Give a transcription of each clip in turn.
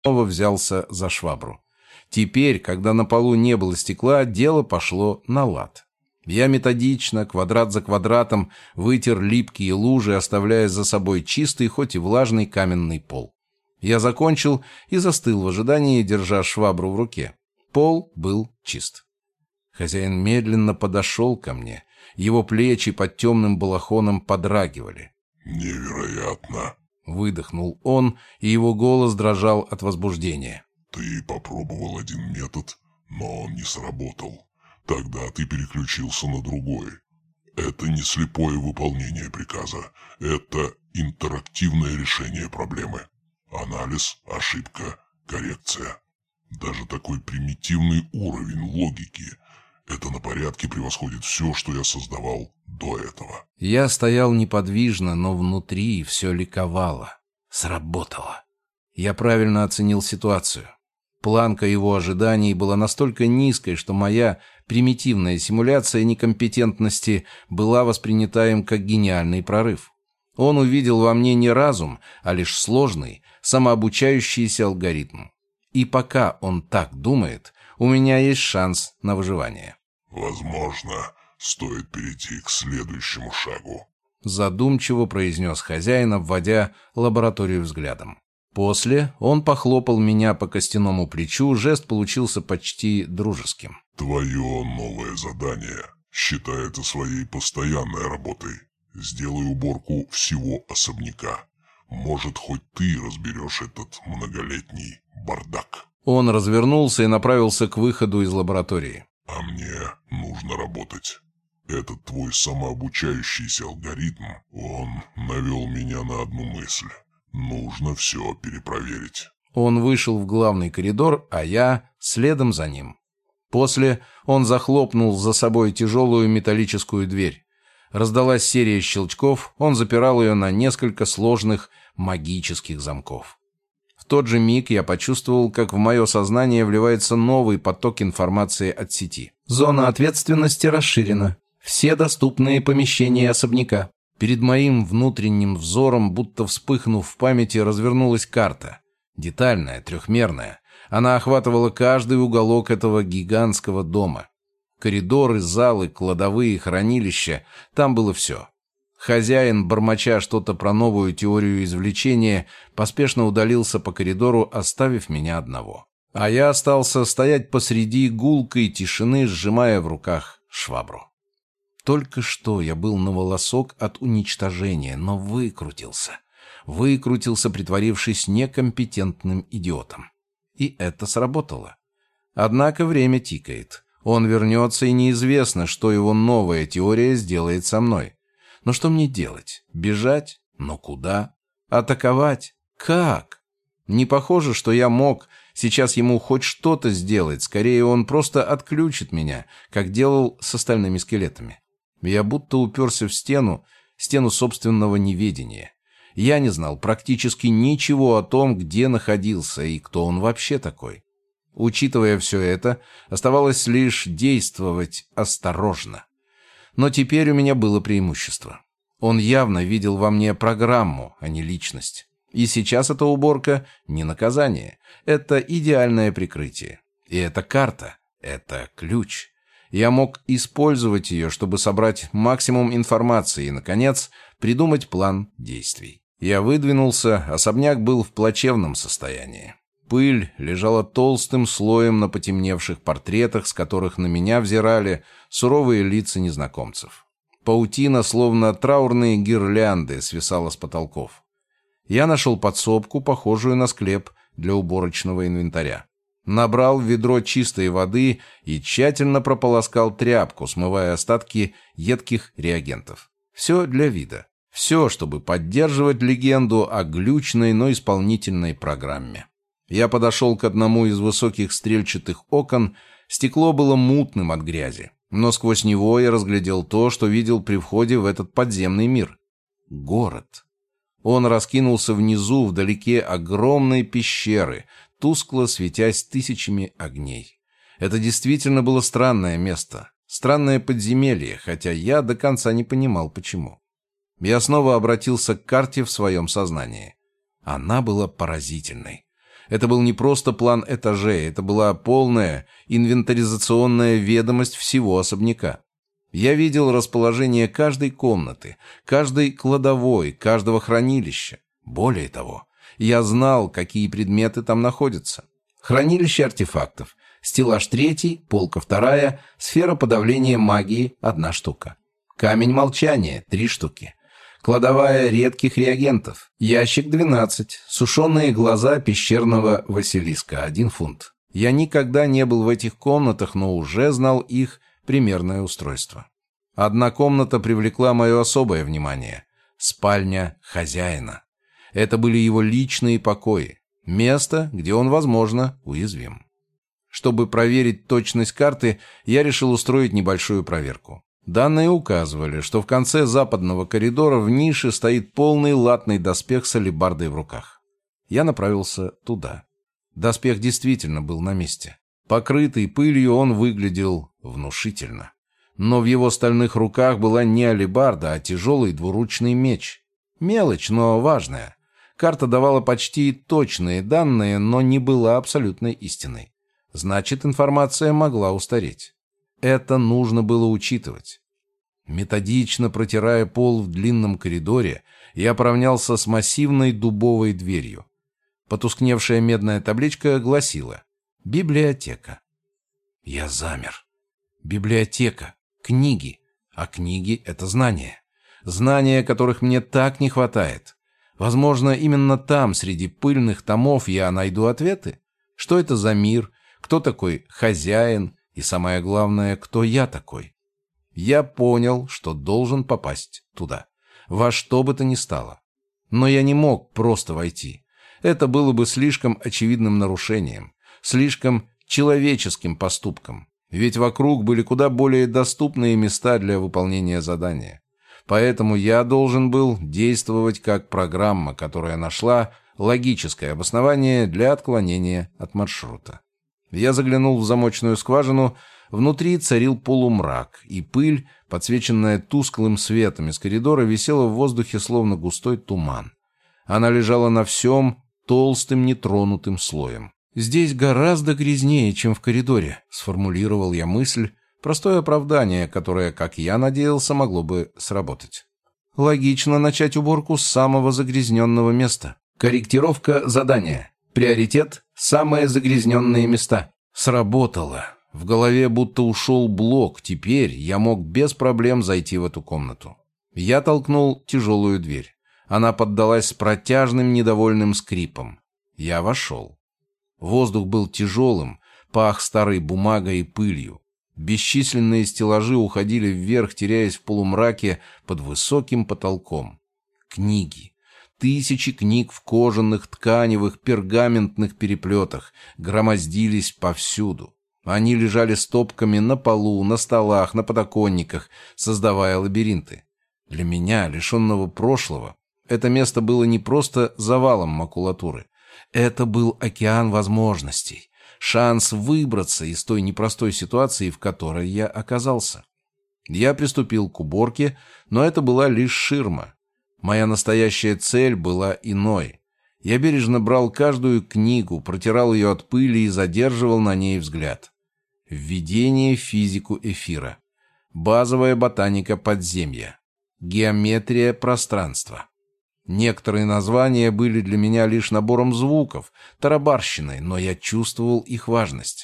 снова взялся за швабру. Теперь, когда на полу не было стекла, дело пошло на лад. Я методично, квадрат за квадратом, вытер липкие лужи, оставляя за собой чистый, хоть и влажный каменный пол. Я закончил и застыл в ожидании, держа швабру в руке. Пол был чист. Хозяин медленно подошел ко мне. Его плечи под темным балахоном подрагивали. «Невероятно!» — выдохнул он, и его голос дрожал от возбуждения. «Ты попробовал один метод, но он не сработал. Тогда ты переключился на другой. Это не слепое выполнение приказа. Это интерактивное решение проблемы. Анализ, ошибка, коррекция. Даже такой примитивный уровень логики – это на порядке превосходит все, что я создавал до этого». Я стоял неподвижно, но внутри все ликовало. Сработало. Я правильно оценил ситуацию. Планка его ожиданий была настолько низкой, что моя примитивная симуляция некомпетентности была воспринята им как гениальный прорыв. Он увидел во мне не разум, а лишь сложный, самообучающийся алгоритм. И пока он так думает, у меня есть шанс на выживание. «Возможно, стоит перейти к следующему шагу», — задумчиво произнес хозяин, обводя лабораторию взглядом. После он похлопал меня по костяному плечу, жест получился почти дружеским. «Твое новое задание считается своей постоянной работой. Сделай уборку всего особняка. Может, хоть ты разберешь этот многолетний бардак». Он развернулся и направился к выходу из лаборатории. «А мне нужно работать. Этот твой самообучающийся алгоритм, он навел меня на одну мысль. Нужно все перепроверить». Он вышел в главный коридор, а я следом за ним. После он захлопнул за собой тяжелую металлическую дверь. Раздалась серия щелчков, он запирал ее на несколько сложных магических замков. В тот же миг я почувствовал, как в мое сознание вливается новый поток информации от сети. Зона ответственности расширена. Все доступные помещения особняка. Перед моим внутренним взором, будто вспыхнув в памяти, развернулась карта. Детальная, трехмерная. Она охватывала каждый уголок этого гигантского дома. Коридоры, залы, кладовые, хранилища. Там было все. Хозяин, бормоча что-то про новую теорию извлечения, поспешно удалился по коридору, оставив меня одного. А я остался стоять посреди гулкой тишины, сжимая в руках швабру. Только что я был на волосок от уничтожения, но выкрутился. Выкрутился, притворившись некомпетентным идиотом. И это сработало. Однако время тикает. Он вернется, и неизвестно, что его новая теория сделает со мной. Но что мне делать? Бежать? Но куда? Атаковать? Как? Не похоже, что я мог сейчас ему хоть что-то сделать. Скорее, он просто отключит меня, как делал с остальными скелетами. Я будто уперся в стену собственного неведения. Я не знал практически ничего о том, где находился и кто он вообще такой. Учитывая все это, оставалось лишь действовать осторожно. Но теперь у меня было преимущество. Он явно видел во мне программу, а не личность. И сейчас эта уборка не наказание. Это идеальное прикрытие. И эта карта — это ключ. Я мог использовать ее, чтобы собрать максимум информации и, наконец, придумать план действий. Я выдвинулся, особняк был в плачевном состоянии. Пыль лежала толстым слоем на потемневших портретах, с которых на меня взирали суровые лица незнакомцев. Паутина, словно траурные гирлянды, свисала с потолков. Я нашел подсобку, похожую на склеп для уборочного инвентаря. Набрал в ведро чистой воды и тщательно прополоскал тряпку, смывая остатки едких реагентов. Все для вида. Все, чтобы поддерживать легенду о глючной, но исполнительной программе. Я подошел к одному из высоких стрельчатых окон. Стекло было мутным от грязи, но сквозь него я разглядел то, что видел при входе в этот подземный мир. Город. Он раскинулся внизу, вдалеке огромной пещеры, тускло светясь тысячами огней. Это действительно было странное место, странное подземелье, хотя я до конца не понимал, почему. Я снова обратился к карте в своем сознании. Она была поразительной. Это был не просто план этажей, это была полная инвентаризационная ведомость всего особняка. Я видел расположение каждой комнаты, каждой кладовой, каждого хранилища. Более того, я знал, какие предметы там находятся. Хранилище артефактов, стеллаж 3, полка 2, сфера подавления магии 1 штука. Камень молчания 3 штуки. Кладовая редких реагентов, ящик 12, сушеные глаза пещерного Василиска 1 фунт. Я никогда не был в этих комнатах, но уже знал их примерное устройство. Одна комната привлекла мое особое внимание – спальня хозяина. Это были его личные покои, место, где он, возможно, уязвим. Чтобы проверить точность карты, я решил устроить небольшую проверку. Данные указывали, что в конце западного коридора в нише стоит полный латный доспех с алебардой в руках. Я направился туда. Доспех действительно был на месте. Покрытый пылью он выглядел внушительно. Но в его стальных руках была не алебарда, а тяжелый двуручный меч. Мелочь, но важная. Карта давала почти точные данные, но не была абсолютной истиной. Значит, информация могла устареть. Это нужно было учитывать. Методично протирая пол в длинном коридоре, я поравнялся с массивной дубовой дверью. Потускневшая медная табличка гласила «Библиотека». Я замер. Библиотека, книги. А книги — это знания. Знания, которых мне так не хватает. Возможно, именно там, среди пыльных томов, я найду ответы. Что это за мир? Кто такой хозяин? И самое главное, кто я такой? Я понял, что должен попасть туда. Во что бы то ни стало. Но я не мог просто войти. Это было бы слишком очевидным нарушением. Слишком человеческим поступком. Ведь вокруг были куда более доступные места для выполнения задания. Поэтому я должен был действовать как программа, которая нашла логическое обоснование для отклонения от маршрута. Я заглянул в замочную скважину, внутри царил полумрак, и пыль, подсвеченная тусклым светом из коридора, висела в воздухе словно густой туман. Она лежала на всем толстым нетронутым слоем. «Здесь гораздо грязнее, чем в коридоре», — сформулировал я мысль, простое оправдание, которое, как я надеялся, могло бы сработать. Логично начать уборку с самого загрязненного места. Корректировка задания. Приоритет – самые загрязненные места. Сработало. В голове будто ушел блок. Теперь я мог без проблем зайти в эту комнату. Я толкнул тяжелую дверь. Она поддалась с протяжным недовольным скрипом. Я вошел. Воздух был тяжелым, пах старой бумагой и пылью. Бесчисленные стеллажи уходили вверх, теряясь в полумраке под высоким потолком. Книги. Тысячи книг в кожаных, тканевых, пергаментных переплетах громоздились повсюду. Они лежали стопками на полу, на столах, на подоконниках, создавая лабиринты. Для меня, лишенного прошлого, это место было не просто завалом макулатуры. Это был океан возможностей, шанс выбраться из той непростой ситуации, в которой я оказался. Я приступил к уборке, но это была лишь ширма. Моя настоящая цель была иной. Я бережно брал каждую книгу, протирал ее от пыли и задерживал на ней взгляд. Введение в физику эфира. Базовая ботаника подземья. Геометрия пространства. Некоторые названия были для меня лишь набором звуков, тарабарщиной, но я чувствовал их важность.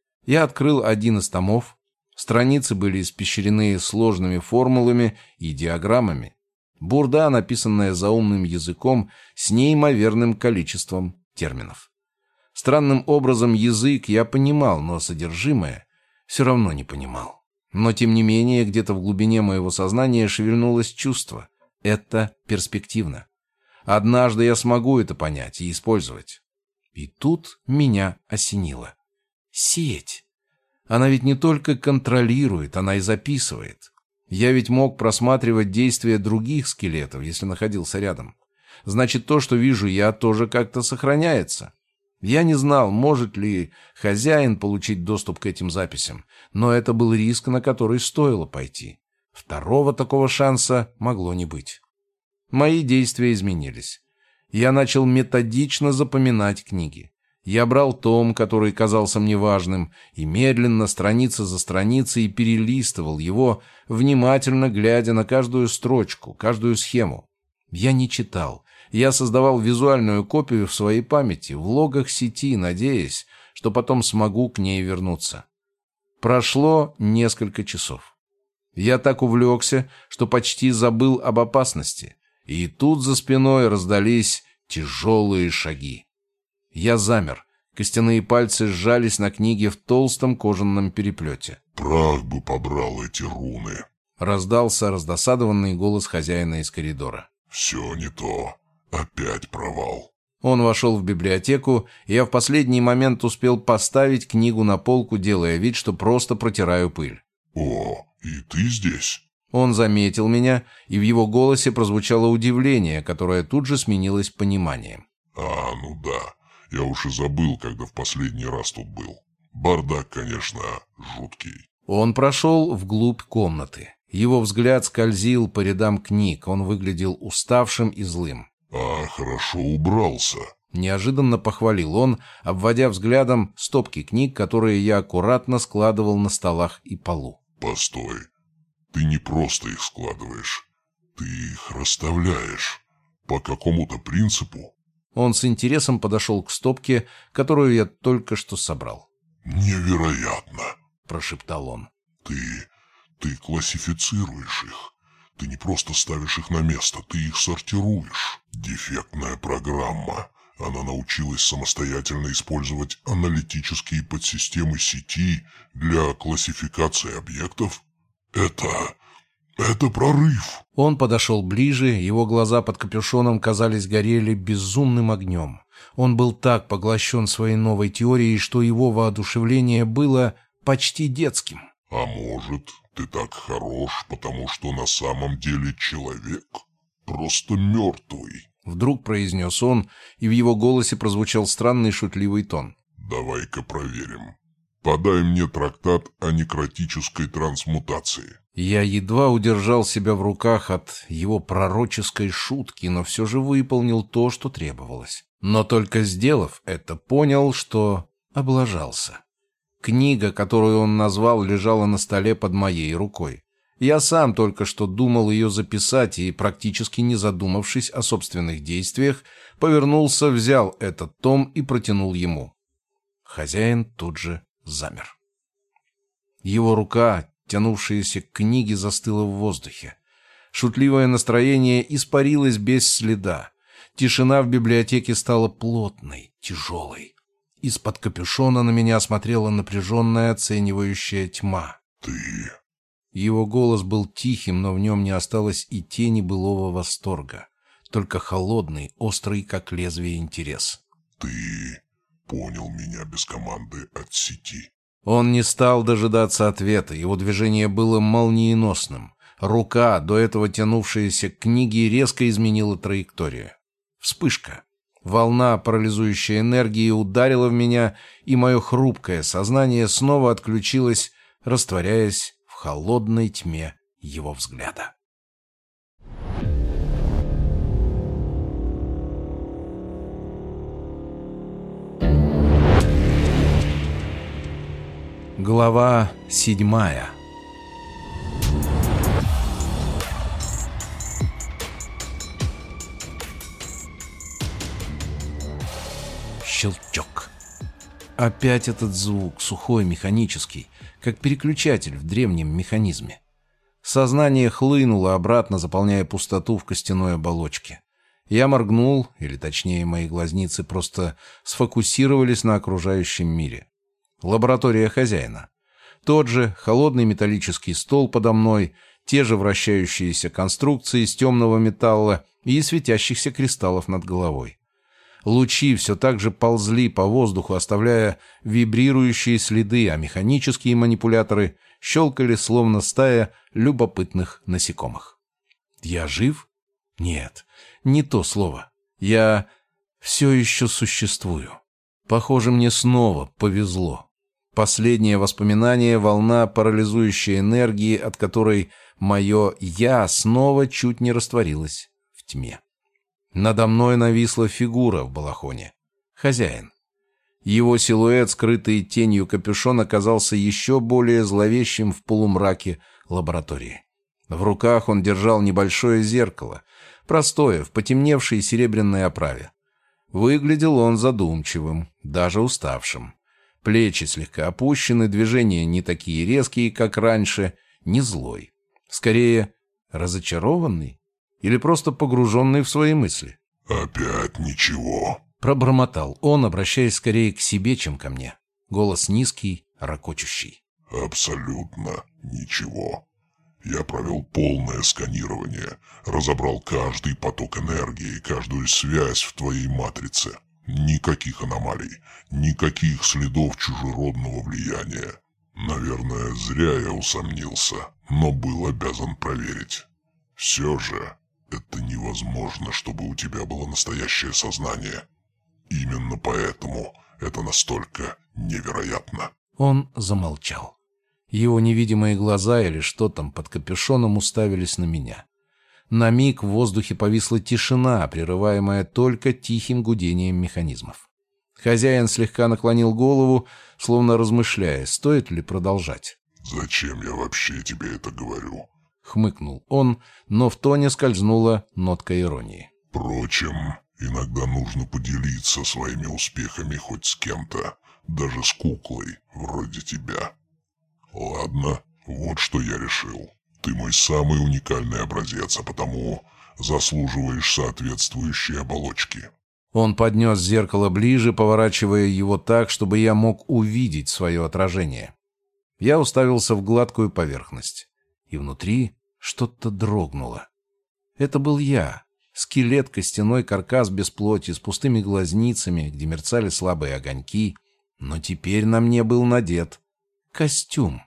Я открыл один из томов. Страницы были испещрены сложными формулами и диаграммами. Бурда, написанная заумным языком с неимоверным количеством терминов. Странным образом язык я понимал, но содержимое все равно не понимал. Но тем не менее, где-то в глубине моего сознания шевельнулось чувство. Это перспективно. Однажды я смогу это понять и использовать. И тут меня осенило. Сеть. Она ведь не только контролирует, она и записывает. Я ведь мог просматривать действия других скелетов, если находился рядом. Значит, то, что вижу я, тоже как-то сохраняется. Я не знал, может ли хозяин получить доступ к этим записям, но это был риск, на который стоило пойти. Второго такого шанса могло не быть. Мои действия изменились. Я начал методично запоминать книги. Я брал том, который казался мне важным, и медленно, страница за страницей, перелистывал его, внимательно глядя на каждую строчку, каждую схему. Я не читал. Я создавал визуальную копию в своей памяти, в логах сети, надеясь, что потом смогу к ней вернуться. Прошло несколько часов. Я так увлекся, что почти забыл об опасности. И тут за спиной раздались тяжелые шаги. Я замер. Костяные пальцы сжались на книге в толстом кожаном переплете. «Прах бы побрал эти руны!» Раздался раздосадованный голос хозяина из коридора. «Все не то. Опять провал». Он вошел в библиотеку, и я в последний момент успел поставить книгу на полку, делая вид, что просто протираю пыль. «О, и ты здесь?» Он заметил меня, и в его голосе прозвучало удивление, которое тут же сменилось пониманием. «А, ну да. Я уж и забыл, когда в последний раз тут был. Бардак, конечно, жуткий». Он прошел вглубь комнаты. Его взгляд скользил по рядам книг, он выглядел уставшим и злым. «А, хорошо убрался». Неожиданно похвалил он, обводя взглядом стопки книг, которые я аккуратно складывал на столах и полу. «Постой. Ты не просто их складываешь. Ты их расставляешь. По какому-то принципу». Он с интересом подошел к стопке, которую я только что собрал. «Невероятно!» – прошептал он. Ты классифицируешь их. Ты не просто ставишь их на место, ты их сортируешь. Дефектная программа. Она научилась самостоятельно использовать аналитические подсистемы сети для классификации объектов. Это прорыв. Он подошел ближе, его глаза под капюшоном, казались, горели безумным огнем. Он был так поглощен своей новой теорией, что его воодушевление было почти детским. А может, ты так хорош, потому что на самом деле человек просто мертвый? Вдруг произнес он, и в его голосе прозвучал странный шутливый тон. Давай-ка проверим. Подай мне трактат о некротической трансмутации. Я едва удержал себя в руках от его пророческой шутки, но все же выполнил то, что требовалось. Но только сделав это, понял, что облажался. Книга, которую он назвал, лежала на столе под моей рукой. Я сам только что думал ее записать и, практически не задумавшись о собственных действиях, повернулся, взял этот том и протянул ему. Хозяин тут же замер. Его рука, тянувшаяся к книге, застыла в воздухе. Шутливое настроение испарилось без следа. Тишина в библиотеке стала плотной, тяжелой. Из-под капюшона на меня смотрела напряженная оценивающая тьма. «Ты...» Его голос был тихим, но в нем не осталось и тени былого восторга. Только холодный, острый, как лезвие, интерес. «Ты понял меня без команды от сети». Он не стал дожидаться ответа, его движение было молниеносным. Рука, до этого тянувшаяся к книге, резко изменила траекторию. Вспышка. Волна парализующей энергии ударила в меня, и мое хрупкое сознание снова отключилось, растворяясь в холодной тьме его взгляда. Глава 7. Щелчок. Опять этот звук, сухой, механический, как переключатель в древнем механизме. Сознание хлынуло обратно, заполняя пустоту в костяной оболочке. Я моргнул, или точнее мои глазницы просто сфокусировались на окружающем мире. Лаборатория хозяина. Тот же холодный металлический стол подо мной, те же вращающиеся конструкции из темного металла и светящихся кристаллов над головой. Лучи все так же ползли по воздуху, оставляя вибрирующие следы, а механические манипуляторы щелкали, словно стая любопытных насекомых. Я жив? Нет, не то слово. Я все еще существую. Похоже, мне снова повезло. Последнее воспоминание — волна парализующей энергии, от которой мое «я» снова чуть не растворилось в тьме. Надо мной нависла фигура в балахоне. Хозяин. Его силуэт, скрытый тенью капюшона, казался еще более зловещим в полумраке лаборатории. В руках он держал небольшое зеркало, простое, в потемневшей серебряной оправе. Выглядел он задумчивым, даже уставшим. Плечи слегка опущены, движения не такие резкие, как раньше, не злой. Скорее, разочарованный или просто погруженный в свои мысли. «Опять ничего», — пробормотал он, обращаясь скорее к себе, чем ко мне. Голос низкий, ракочущий. «Абсолютно ничего. Я провел полное сканирование, разобрал каждый поток энергии, каждую связь в твоей матрице. Никаких аномалий, никаких следов чужеродного влияния. Наверное, зря я усомнился, но был обязан проверить. Все же, это невозможно, чтобы у тебя было настоящее сознание. Именно поэтому это настолько невероятно». Он замолчал. Его невидимые глаза или что там под капюшоном уставились на меня. На миг в воздухе повисла тишина, прерываемая только тихим гудением механизмов. Хозяин слегка наклонил голову, словно размышляя, стоит ли продолжать. «Зачем я вообще тебе это говорю?» — хмыкнул он, но в тоне скользнула нотка иронии. «Впрочем, иногда нужно поделиться своими успехами хоть с кем-то, даже с куклой, вроде тебя. Ладно, вот что я решил. Ты мой самый уникальный образец, а потому заслуживаешь соответствующей оболочки». Он поднес зеркало ближе, поворачивая его так, чтобы я мог увидеть свое отражение. Я уставился в гладкую поверхность, и внутри что-то дрогнуло. Это был я, скелет, костяной каркас без плоти, с пустыми глазницами, где мерцали слабые огоньки, но теперь на мне был надет костюм.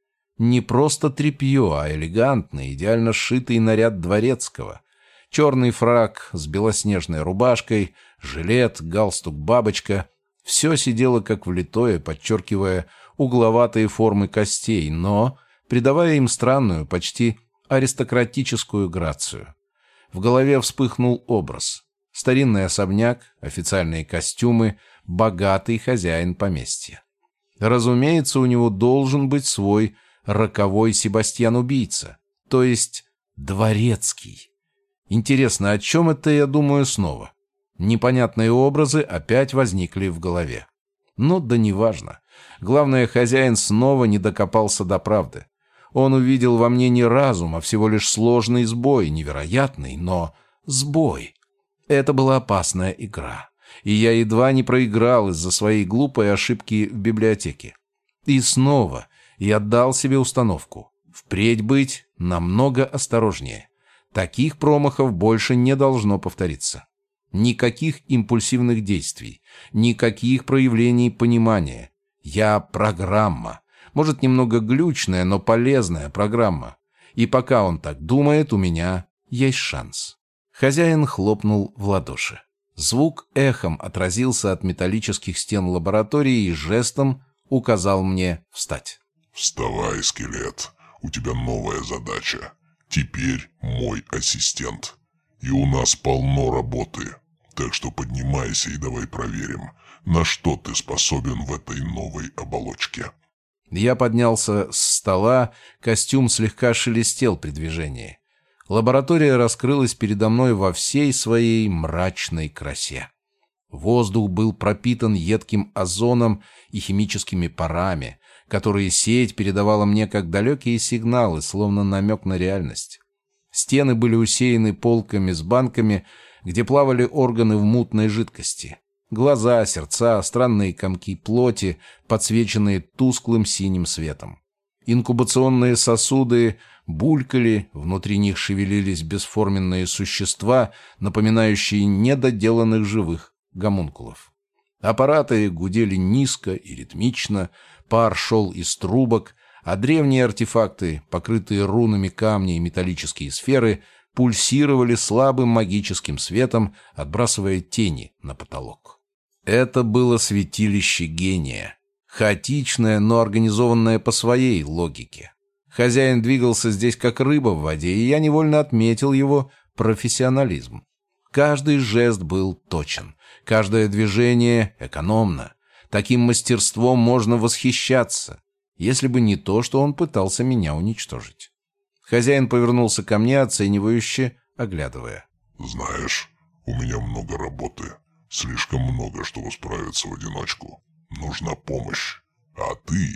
Не просто тряпье, а элегантный, идеально сшитый наряд дворецкого. Черный фрак с белоснежной рубашкой, жилет, галстук-бабочка. Все сидело как влитое, подчеркивая угловатые формы костей, но придавая им странную, почти аристократическую грацию. В голове вспыхнул образ. Старинный особняк, официальные костюмы, богатый хозяин поместья. Разумеется, у него должен быть свой роковой Себастьян-убийца, то есть дворецкий. Интересно, о чем это я думаю снова? Непонятные образы опять возникли в голове. Ну да неважно. Главное, хозяин снова не докопался до правды. Он увидел во мне не разум, а всего лишь сложный сбой, невероятный, но сбой. Это была опасная игра, и я едва не проиграл из-за своей глупой ошибки в библиотеке. И снова я дал себе установку: впредь быть намного осторожнее. Таких промахов больше не должно повториться. Никаких импульсивных действий, никаких проявлений понимания. Я программа. Может, немного глючная, но полезная программа. И пока он так думает, у меня есть шанс. Хозяин хлопнул в ладоши. Звук эхом отразился от металлических стен лаборатории и жестом указал мне встать. «Вставай, скелет. У тебя новая задача. Теперь мой ассистент. И у нас полно работы. Так что поднимайся и давай проверим, на что ты способен в этой новой оболочке». Я поднялся с стола, костюм слегка шелестел при движении. Лаборатория раскрылась передо мной во всей своей мрачной красе. Воздух был пропитан едким озоном и химическими парами, которые сеть передавала мне как далекие сигналы, словно намек на реальность. Стены были усеяны полками с банками, где плавали органы в мутной жидкости. Глаза, сердца, странные комки плоти, подсвеченные тусклым синим светом. Инкубационные сосуды булькали, внутри них шевелились бесформенные существа, напоминающие недоделанных живых гомункулов. Аппараты гудели низко и ритмично, пар шел из трубок, а древние артефакты, покрытые рунами камни и металлические сферы, пульсировали слабым магическим светом, отбрасывая тени на потолок. Это было святилище гения. Хаотичное, но организованное по своей логике. Хозяин двигался здесь как рыба в воде, и я невольно отметил его профессионализм. Каждый жест был точен, каждое движение экономно. Таким мастерством можно восхищаться, если бы не то, что он пытался меня уничтожить. Хозяин повернулся ко мне, оценивающе, оглядывая. «Знаешь, у меня много работы. Слишком много, чтобы справиться в одиночку. Нужна помощь. А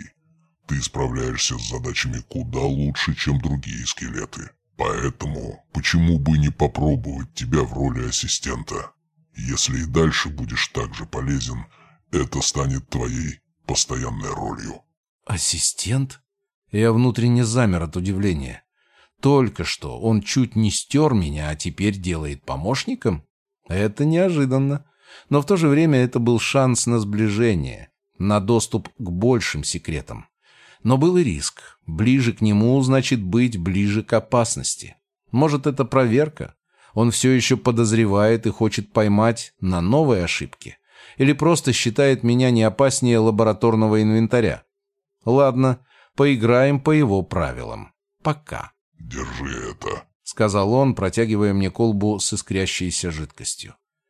ты справляешься с задачами куда лучше, чем другие скелеты. Поэтому почему бы не попробовать тебя в роли ассистента? Если и дальше будешь так же полезен, это станет твоей постоянной ролью». «Ассистент?» Я внутренне замер от удивления. Только что он чуть не стер меня, а теперь делает помощником? Это неожиданно. Но в то же время это был шанс на сближение, на доступ к большим секретам. Но был и риск. Ближе к нему значит быть ближе к опасности. Может, это проверка? Он все еще подозревает и хочет поймать на новые ошибки? Или просто считает меня не опаснее лабораторного инвентаря? Ладно, поиграем по его правилам. Пока. «Держи это», — сказал он, протягивая мне колбу с искрящейся жидкостью.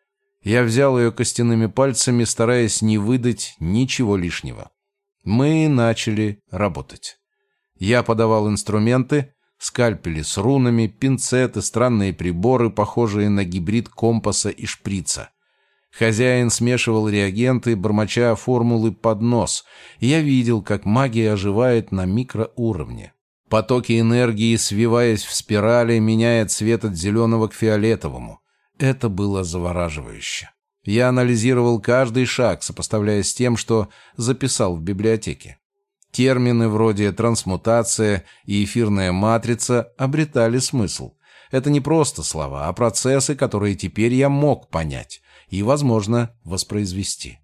Я взял ее костяными пальцами, стараясь не выдать ничего лишнего. Мы начали работать. Я подавал инструменты, скальпели с рунами, пинцеты, странные приборы, похожие на гибрид компаса и шприца. Хозяин смешивал реагенты, бормоча формулы под нос. Я видел, как магия оживает на микроуровне. Потоки энергии, свиваясь в спирали, меняют цвет от зеленого к фиолетовому. Это было завораживающе. Я анализировал каждый шаг, сопоставляя с тем, что записал в библиотеке. Термины вроде трансмутация и эфирная матрица обретали смысл. Это не просто слова, а процессы, которые теперь я мог понять и, возможно, воспроизвести.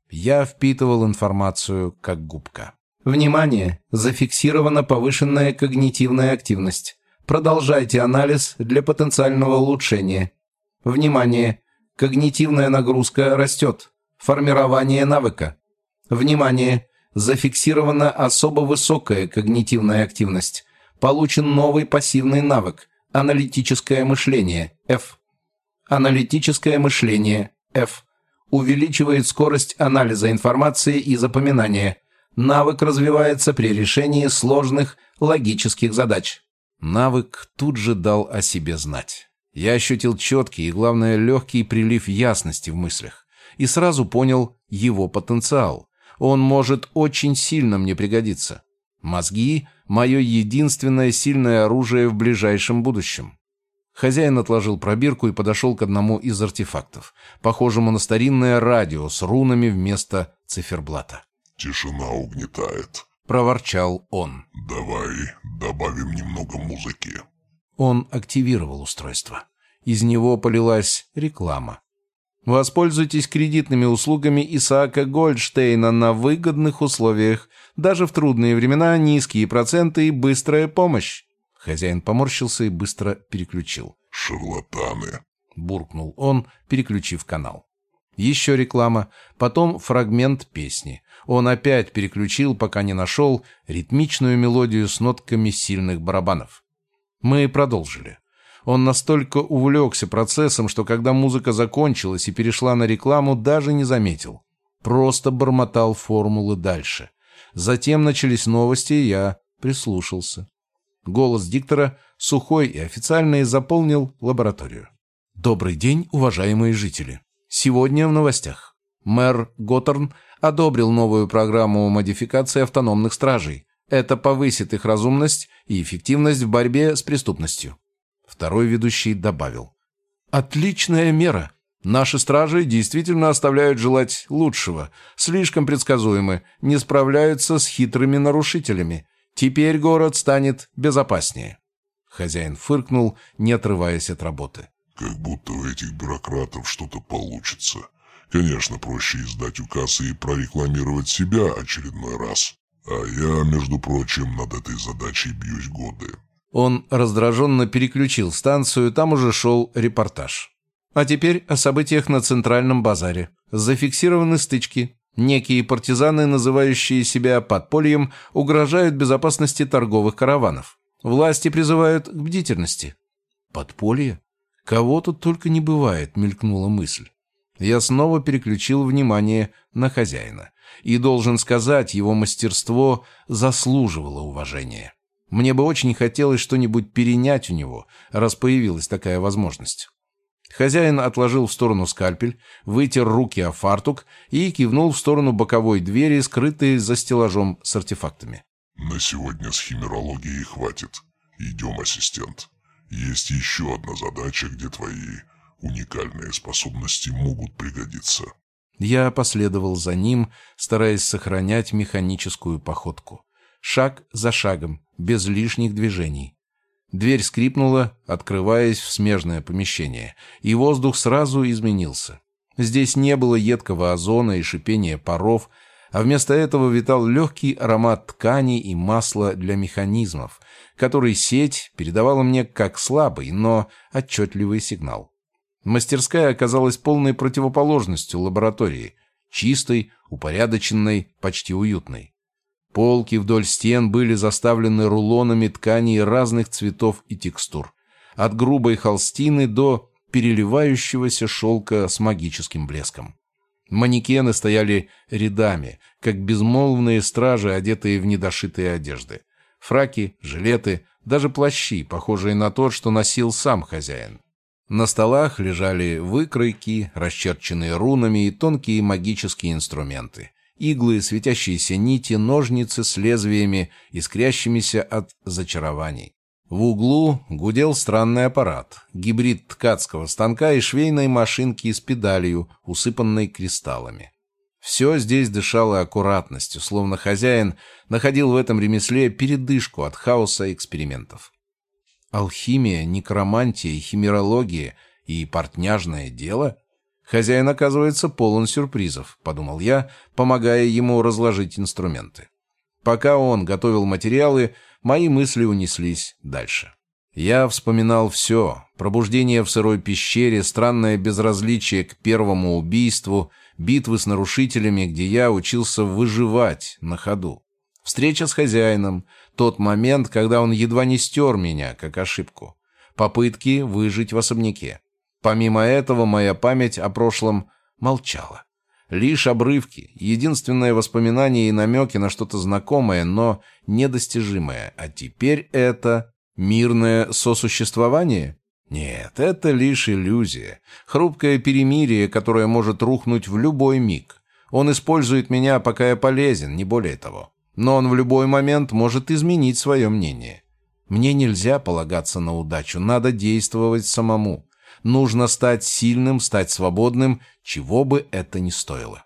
Я впитывал информацию как губка. Внимание! Зафиксирована повышенная когнитивная активность. Продолжайте анализ для потенциального улучшения. Внимание! Когнитивная нагрузка растет. Формирование навыка. Внимание! Зафиксирована особо высокая когнитивная активность. Получен новый пассивный навык. Аналитическое мышление. F. Аналитическое мышление. F. Увеличивает скорость анализа информации и запоминания. Навык развивается при решении сложных логических задач. Навык тут же дал о себе знать. Я ощутил четкий и, главное, легкий прилив ясности в мыслях. И сразу понял его потенциал. Он может очень сильно мне пригодиться. Мозги – мое единственное сильное оружие в ближайшем будущем. Хозяин отложил пробирку и подошел к одному из артефактов, похожему на старинное радио с рунами вместо циферблата. «Тишина угнетает», — проворчал он. «Давай добавим немного музыки». Он активировал устройство. Из него полилась реклама. Воспользуйтесь кредитными услугами Исаака Гольдштейна на выгодных условиях. Даже в трудные времена низкие проценты и быстрая помощь. Хозяин поморщился и быстро переключил. «Шарлатаны», — буркнул он, переключив канал. Еще реклама, потом фрагмент песни. Он опять переключил, пока не нашел ритмичную мелодию с нотками сильных барабанов. Мы продолжили. Он настолько увлекся процессом, что когда музыка закончилась и перешла на рекламу, даже не заметил. Просто бормотал формулы дальше. Затем начались новости, и я прислушался. Голос диктора, сухой и официальный, заполнил лабораторию. Добрый день, уважаемые жители. Сегодня в новостях. Мэр Готтерн одобрил новую программу модификации автономных стражей. Это повысит их разумность и эффективность в борьбе с преступностью. Второй ведущий добавил. Отличная мера. Наши стражи действительно оставляют желать лучшего. Слишком предсказуемы, не справляются с хитрыми нарушителями. Теперь город станет безопаснее. Хозяин фыркнул, не отрываясь от работы. «Как будто у этих бюрократов что-то получится. Конечно, проще издать указ и прорекламировать себя очередной раз. А я, между прочим, над этой задачей бьюсь годы». Он раздраженно переключил станцию, там уже шел репортаж. А теперь о событиях на Центральном базаре. Зафиксированы стычки. Некие партизаны, называющие себя подпольем, угрожают безопасности торговых караванов. Власти призывают к бдительности. Подполье? Кого тут только не бывает, мелькнула мысль. Я снова переключил внимание на хозяина. И, должен сказать, его мастерство заслуживало уважения. Мне бы очень хотелось что-нибудь перенять у него, раз появилась такая возможность. Хозяин отложил в сторону скальпель, вытер руки о фартук и кивнул в сторону боковой двери, скрытой за стеллажом с артефактами. «На сегодня с химерологией хватит. Идем, ассистент. Есть еще одна задача, где твои уникальные способности могут пригодиться». Я последовал за ним, стараясь сохранять механическую походку. Шаг за шагом, без лишних движений. Дверь скрипнула, открываясь в смежное помещение, и воздух сразу изменился. Здесь не было едкого озона и шипения паров, а вместо этого витал легкий аромат ткани и масла для механизмов, который сеть передавала мне как слабый, но отчетливый сигнал. Мастерская оказалась полной противоположностью лаборатории, чистой, упорядоченной, почти уютной. Полки вдоль стен были заставлены рулонами тканей разных цветов и текстур, от грубой холстины до переливающегося шелка с магическим блеском. Манекены стояли рядами, как безмолвные стражи, одетые в недошитые одежды. Фраки, жилеты, даже плащи, похожие на тот, что носил сам хозяин. На столах лежали выкройки, расчерченные рунами и тонкие магические инструменты. Иглы, светящиеся нити, ножницы с лезвиями, искрящимися от зачарований. В углу гудел странный аппарат, гибрид ткацкого станка и швейной машинки с педалью, усыпанной кристаллами. Все здесь дышало аккуратностью, словно хозяин находил в этом ремесле передышку от хаоса экспериментов. Алхимия, некромантия, химерология и портняжное дело? Хозяин, оказывается, полон сюрпризов, подумал я, помогая ему разложить инструменты. Пока он готовил материалы, мои мысли унеслись дальше. Я вспоминал все: пробуждение в сырой пещере, странное безразличие к первому убийству, битвы с нарушителями, где я учился выживать на ходу. Встреча с хозяином, тот момент, когда он едва не стер меня, как ошибку. Попытки выжить в особняке. Помимо этого, моя память о прошлом молчала. Лишь обрывки, единственное воспоминание и намеки на что-то знакомое, но недостижимое. А теперь это мирное сосуществование? Нет, это лишь иллюзия. Хрупкое перемирие, которое может рухнуть в любой миг. Он использует меня, пока я полезен, не более того. Но он в любой момент может изменить свое мнение. Мне нельзя полагаться на удачу, надо действовать самому. Нужно стать сильным, стать свободным, чего бы это ни стоило.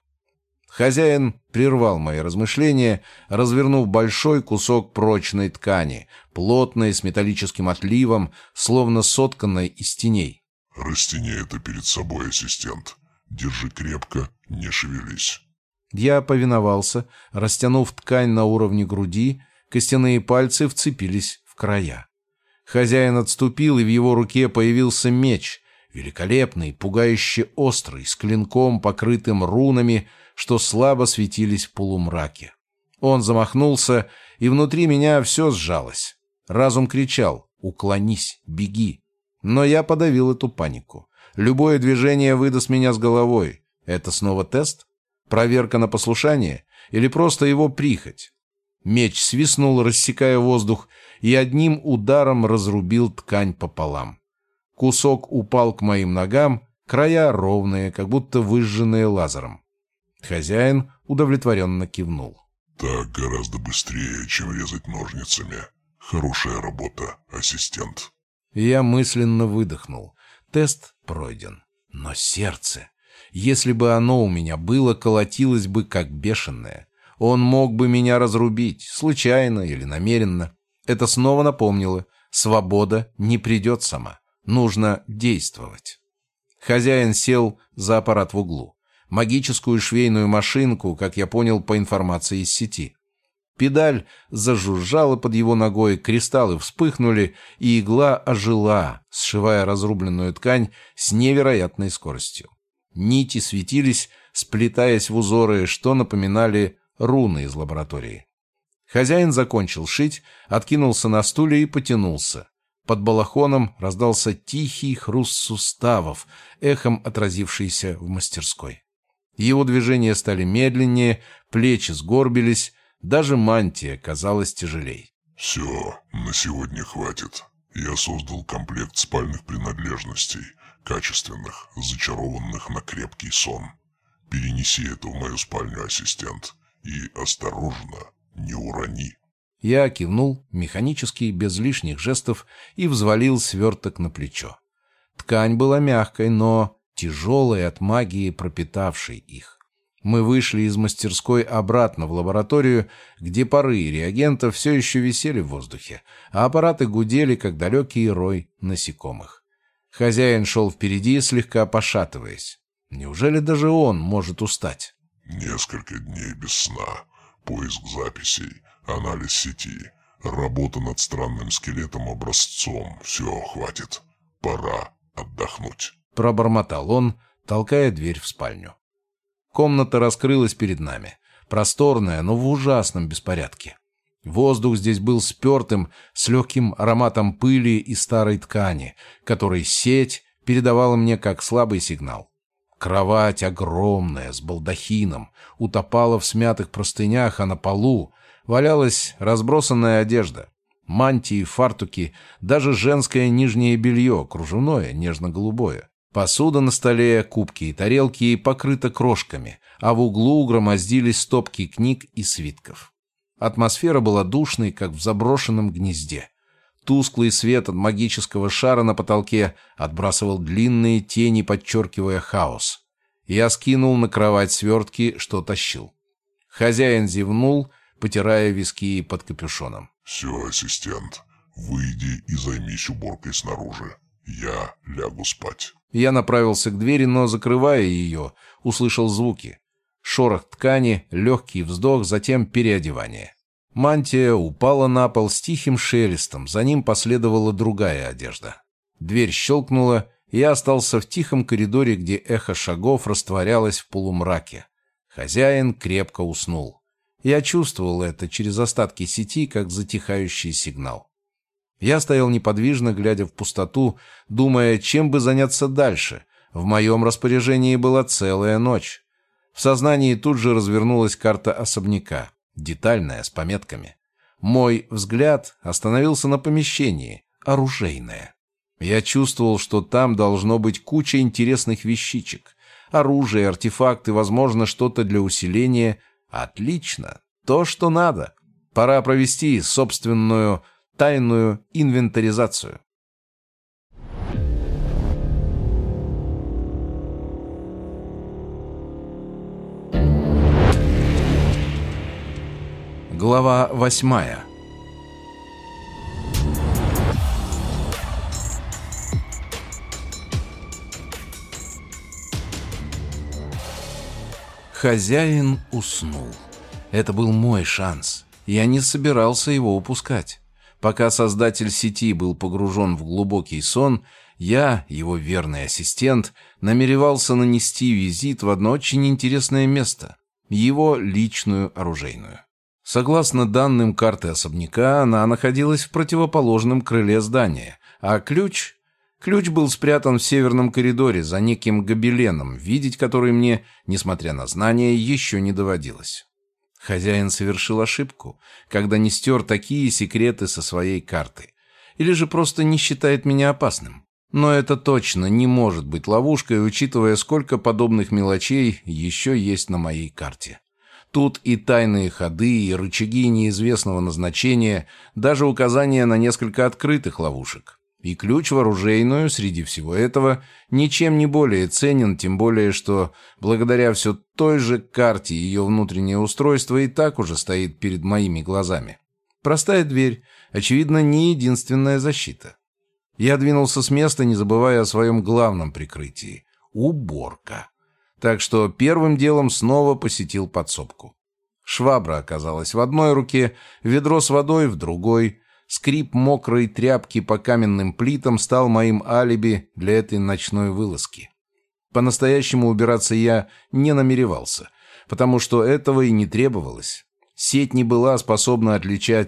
Хозяин прервал мои размышления, развернув большой кусок прочной ткани, плотной, с металлическим отливом, словно сотканной из теней. «Растяни это перед собой, ассистент. Держи крепко, не шевелись». Я повиновался, растянув ткань на уровне груди, костяные пальцы вцепились в края. Хозяин отступил, и в его руке появился меч, великолепный, пугающе острый, с клинком, покрытым рунами, что слабо светились в полумраке. Он замахнулся, и внутри меня все сжалось. Разум кричал: «Уклонись, беги!» Но я подавил эту панику. Любое движение выдаст меня с головой. Это снова тест? Проверка на послушание? Или просто его прихоть? Меч свистнул, рассекая воздух, и одним ударом разрубил ткань пополам. Кусок упал к моим ногам, края ровные, как будто выжженные лазером. Хозяин удовлетворенно кивнул. «Так гораздо быстрее, чем резать ножницами. Хорошая работа, ассистент». Я мысленно выдохнул. Тест пройден. Но сердце, если бы оно у меня было, колотилось бы как бешеное. Он мог бы меня разрубить, случайно или намеренно. Это снова напомнило: свобода не придет сама. Нужно действовать. Хозяин сел за аппарат в углу. Магическую швейную машинку, как я понял по информации из сети. Педаль зажужжала под его ногой, кристаллы вспыхнули, и игла ожила, сшивая разрубленную ткань с невероятной скоростью. Нити светились, сплетаясь в узоры, что напоминали руны из лаборатории. Хозяин закончил шить, откинулся на стуле и потянулся. Под балахоном раздался тихий хруст суставов, эхом отразившийся в мастерской. Его движения стали медленнее, плечи сгорбились, даже мантия казалась тяжелей. «Все, на сегодня хватит. Я создал комплект спальных принадлежностей, качественных, зачарованных на крепкий сон. Перенеси это в мою спальню, ассистент, и осторожно, не урони». Я кивнул, механически, без лишних жестов, и взвалил сверток на плечо. Ткань была мягкой, но тяжелой от магии, пропитавшей их. Мы вышли из мастерской обратно в лабораторию, где пары реагентов все еще висели в воздухе, а аппараты гудели, как далекий рой насекомых. Хозяин шел впереди, слегка пошатываясь. Неужели даже он может устать? «Несколько дней без сна, поиск записей, анализ сети, работа над странным скелетом-образцом. Все, хватит. Пора отдохнуть», — пробормотал он, толкая дверь в спальню. Комната раскрылась перед нами, просторная, но в ужасном беспорядке. Воздух здесь был спертым, с легким ароматом пыли и старой ткани, который сеть передавала мне как слабый сигнал. Кровать огромная, с балдахином, утопала в смятых простынях, а на полу валялась разбросанная одежда. Мантии, фартуки, даже женское нижнее белье, кружевное, нежно-голубое. Посуда на столе, кубки и тарелки покрыта крошками, а в углу громоздились стопки книг и свитков. Атмосфера была душной, как в заброшенном гнезде. Тусклый свет от магического шара на потолке отбрасывал длинные тени, подчеркивая хаос. Я скинул на кровать свертки, что тащил. Хозяин зевнул, потирая виски под капюшоном. «Все, ассистент, выйди и займись уборкой снаружи. Я лягу спать». Я направился к двери, но, закрывая ее, услышал звуки. Шорох ткани, легкий вздох, затем переодевание. Мантия упала на пол с тихим шелестом, за ним последовала другая одежда. Дверь щелкнула, и я остался в тихом коридоре, где эхо шагов растворялось в полумраке. Хозяин крепко уснул. Я чувствовал это через остатки сети, как затихающий сигнал. Я стоял неподвижно, глядя в пустоту, думая, чем бы заняться дальше. В моем распоряжении была целая ночь. В сознании тут же развернулась карта особняка, детальная, с пометками. Мой взгляд остановился на помещении, оружейное. Я чувствовал, что там должно быть куча интересных вещичек. Оружие, артефакты, возможно, что-то для усиления. Отлично, то, что надо. Пора провести собственную тайную инвентаризацию. Глава 8. Хозяин уснул. Это был мой шанс. Я не собирался его упускать. Пока создатель сети был погружен в глубокий сон, я, его верный ассистент, намеревался нанести визит в одно очень интересное место – его личную оружейную. Согласно данным карты особняка, она находилась в противоположном крыле здания, а ключ был спрятан в северном коридоре за неким гобеленом, видеть который мне, несмотря на знания, еще не доводилось. Хозяин совершил ошибку, когда не стер такие секреты со своей карты. Или же просто не считает меня опасным. Но это точно не может быть ловушкой, учитывая, сколько подобных мелочей еще есть на моей карте. Тут и тайные ходы, и рычаги неизвестного назначения, даже указания на несколько открытых ловушек. И ключ в оружейную среди всего этого ничем не более ценен, тем более, что благодаря все той же карте ее внутреннее устройство и так уже стоит перед моими глазами. Простая дверь, очевидно, не единственная защита. Я двинулся с места, не забывая о своем главном прикрытии – уборка. Так что первым делом снова посетил подсобку. Швабра оказалась в одной руке, ведро с водой в другой. Скрип мокрой тряпки по каменным плитам стал моим алиби для этой ночной вылазки. По-настоящему убираться я не намеревался, потому что этого и не требовалось. Сеть не была способна отличать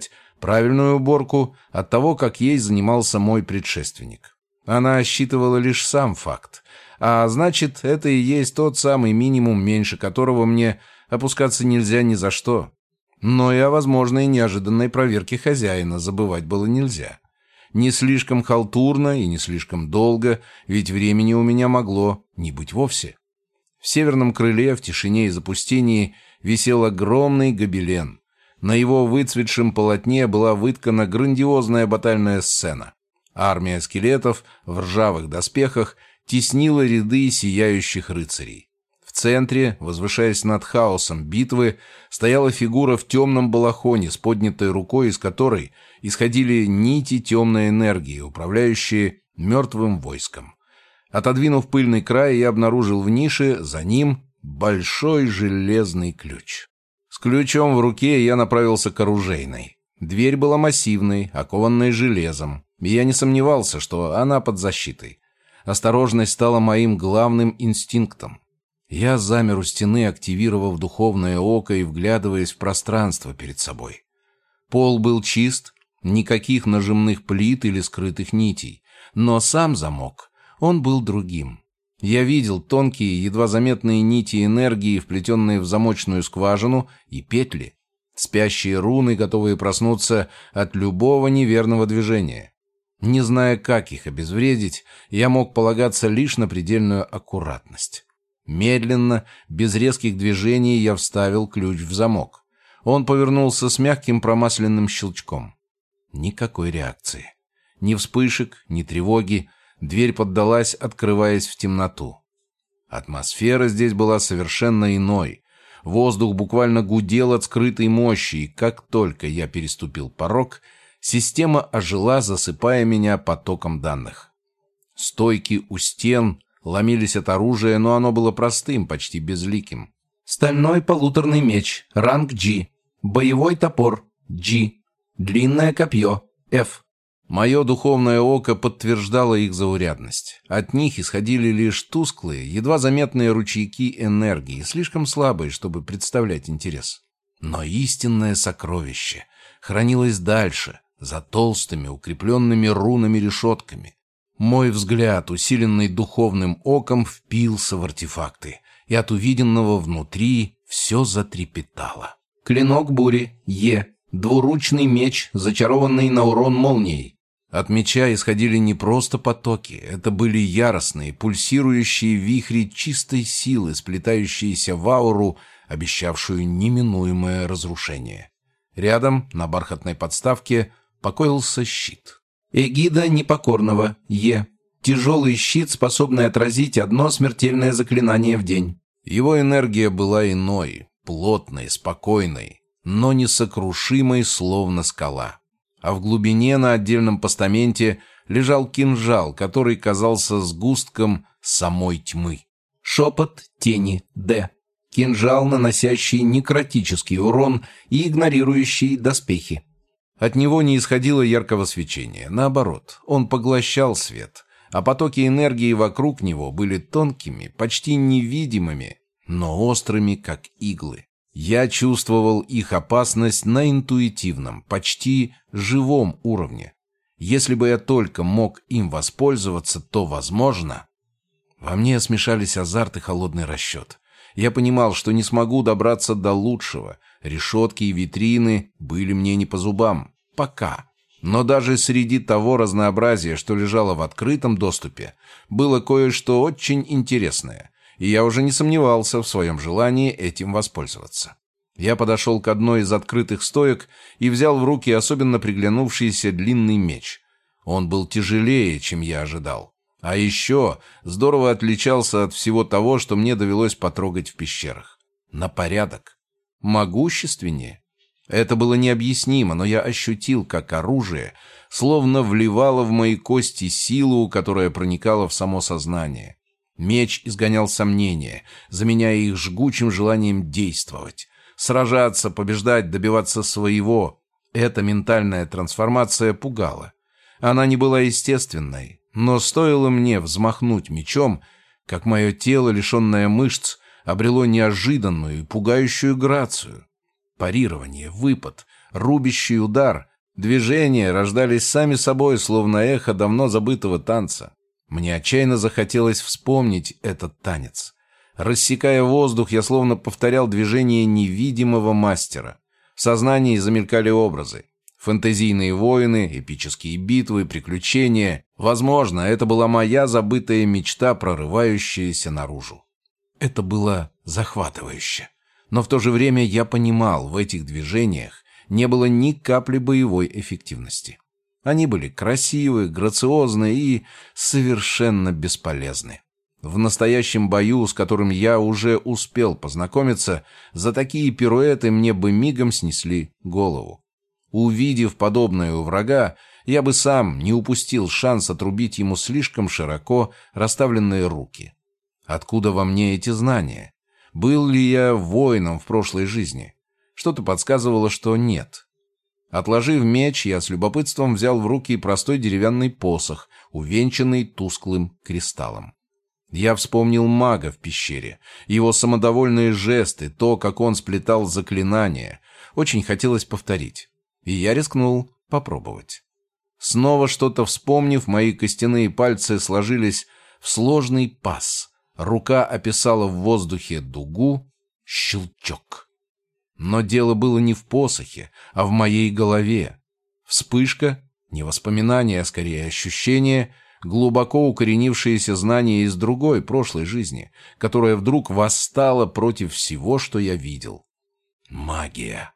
правильную уборку от того, как ей занимался мой предшественник. Она считывала лишь сам факт, а значит, это и есть тот самый минимум, меньше которого мне опускаться нельзя ни за что. Но и о возможной неожиданной проверке хозяина забывать было нельзя. Не слишком халтурно и не слишком долго, ведь времени у меня могло не быть вовсе. В северном крыле, в тишине и запустении, висел огромный гобелен. На его выцветшем полотне была выткана грандиозная батальная сцена. Армия скелетов в ржавых доспехах теснила ряды сияющих рыцарей. В центре, возвышаясь над хаосом битвы, стояла фигура в темном балахоне с поднятой рукой, из которой исходили нити темной энергии, управляющие мертвым войском. Отодвинув пыльный край, я обнаружил в нише за ним большой железный ключ. С ключом в руке я направился к оружейной. Дверь была массивной, окованной железом, и я не сомневался, что она под защитой. Осторожность стала моим главным инстинктом. Я замер у стены, активировав духовное око и вглядываясь в пространство перед собой. Пол был чист, никаких нажимных плит или скрытых нитей, но сам замок, он был другим. Я видел тонкие, едва заметные нити энергии, вплетенные в замочную скважину, и петли, спящие руны, готовые проснуться от любого неверного движения. Не зная, как их обезвредить, я мог полагаться лишь на предельную аккуратность. Медленно, без резких движений, я вставил ключ в замок. Он повернулся с мягким промасленным щелчком. Никакой реакции. Ни вспышек, ни тревоги. Дверь поддалась, открываясь в темноту. Атмосфера здесь была совершенно иной. Воздух буквально гудел от скрытой мощи, и как только я переступил порог, система ожила, засыпая меня потоком данных. Стойки у стен ломились от оружия, но оно было простым, почти безликим. Стальной полуторный меч, ранг G. Боевой топор, G. Длинное копье, F. Мое духовное око подтверждало их заурядность. От них исходили лишь тусклые, едва заметные ручейки энергии, слишком слабые, чтобы представлять интерес. Но истинное сокровище хранилось дальше, за толстыми, укрепленными рунами-решетками. Мой взгляд, усиленный духовным оком, впился в артефакты, и от увиденного внутри все затрепетало. Клинок бури, Е. Двуручный меч, зачарованный на урон молнией. От меча исходили не просто потоки, это были яростные, пульсирующие вихри чистой силы, сплетающиеся в ауру, обещавшую неминуемое разрушение. Рядом, на бархатной подставке, покоился щит. Эгида непокорного, Е. Тяжелый щит, способный отразить одно смертельное заклинание в день. Его энергия была иной, плотной, спокойной, но несокрушимой, словно скала. А в глубине на отдельном постаменте лежал кинжал, который казался сгустком самой тьмы. Шепот тени, Д. Кинжал, наносящий некротический урон и игнорирующий доспехи. От него не исходило яркого свечения. Наоборот, он поглощал свет, а потоки энергии вокруг него были тонкими, почти невидимыми, но острыми, как иглы. Я чувствовал их опасность на интуитивном, почти живом уровне. Если бы я только мог им воспользоваться, то, возможно... Во мне смешались азарт и холодный расчет. Я понимал, что не смогу добраться до лучшего. Решетки и витрины были мне не по зубам. Пока. Но даже среди того разнообразия, что лежало в открытом доступе, было кое-что очень интересное. И я уже не сомневался в своем желании этим воспользоваться. Я подошел к одной из открытых стоек и взял в руки особенно приглянувшийся длинный меч. Он был тяжелее, чем я ожидал. А еще здорово отличался от всего того, что мне довелось потрогать в пещерах. На порядок. Могущественнее. Это было необъяснимо, но я ощутил, как оружие словно вливало в мои кости силу, которая проникала в само сознание. Меч изгонял сомнения, заменяя их жгучим желанием действовать. Сражаться, побеждать, добиваться своего. Эта ментальная трансформация пугала. Она не была естественной, но стоило мне взмахнуть мечом, как мое тело, лишенное мышц, обрело неожиданную и пугающую грацию. Парирование, выпад, рубящий удар Движения рождались сами собой, словно эхо давно забытого танца. Мне отчаянно захотелось вспомнить этот танец. Рассекая воздух, я словно повторял движение невидимого мастера. В сознании замелькали образы. Фэнтезийные войны, эпические битвы, приключения. Возможно, это была моя забытая мечта, прорывающаяся наружу. Это было захватывающе. Но в то же время я понимал, в этих движениях не было ни капли боевой эффективности. Они были красивы, грациозны и совершенно бесполезны. В настоящем бою, с которым я уже успел познакомиться, за такие пируэты мне бы мигом снесли голову. Увидев подобное у врага, я бы сам не упустил шанс отрубить ему слишком широко расставленные руки. Откуда во мне эти знания? Был ли я воином в прошлой жизни? Что-то подсказывало, что нет. Отложив меч, я с любопытством взял в руки простой деревянный посох, увенчанный тусклым кристаллом. Я вспомнил мага в пещере, его самодовольные жесты, то, как он сплетал заклинания. Очень хотелось повторить. И я рискнул попробовать. Снова что-то вспомнив, мои костяные пальцы сложились в сложный паз. Рука описала в воздухе дугу, щелчок. Но дело было не в посохе, а в моей голове. Вспышка, не воспоминание, а скорее ощущение, глубоко укоренившееся знание из другой, прошлой жизни, которое вдруг восстало против всего, что я видел. Магия.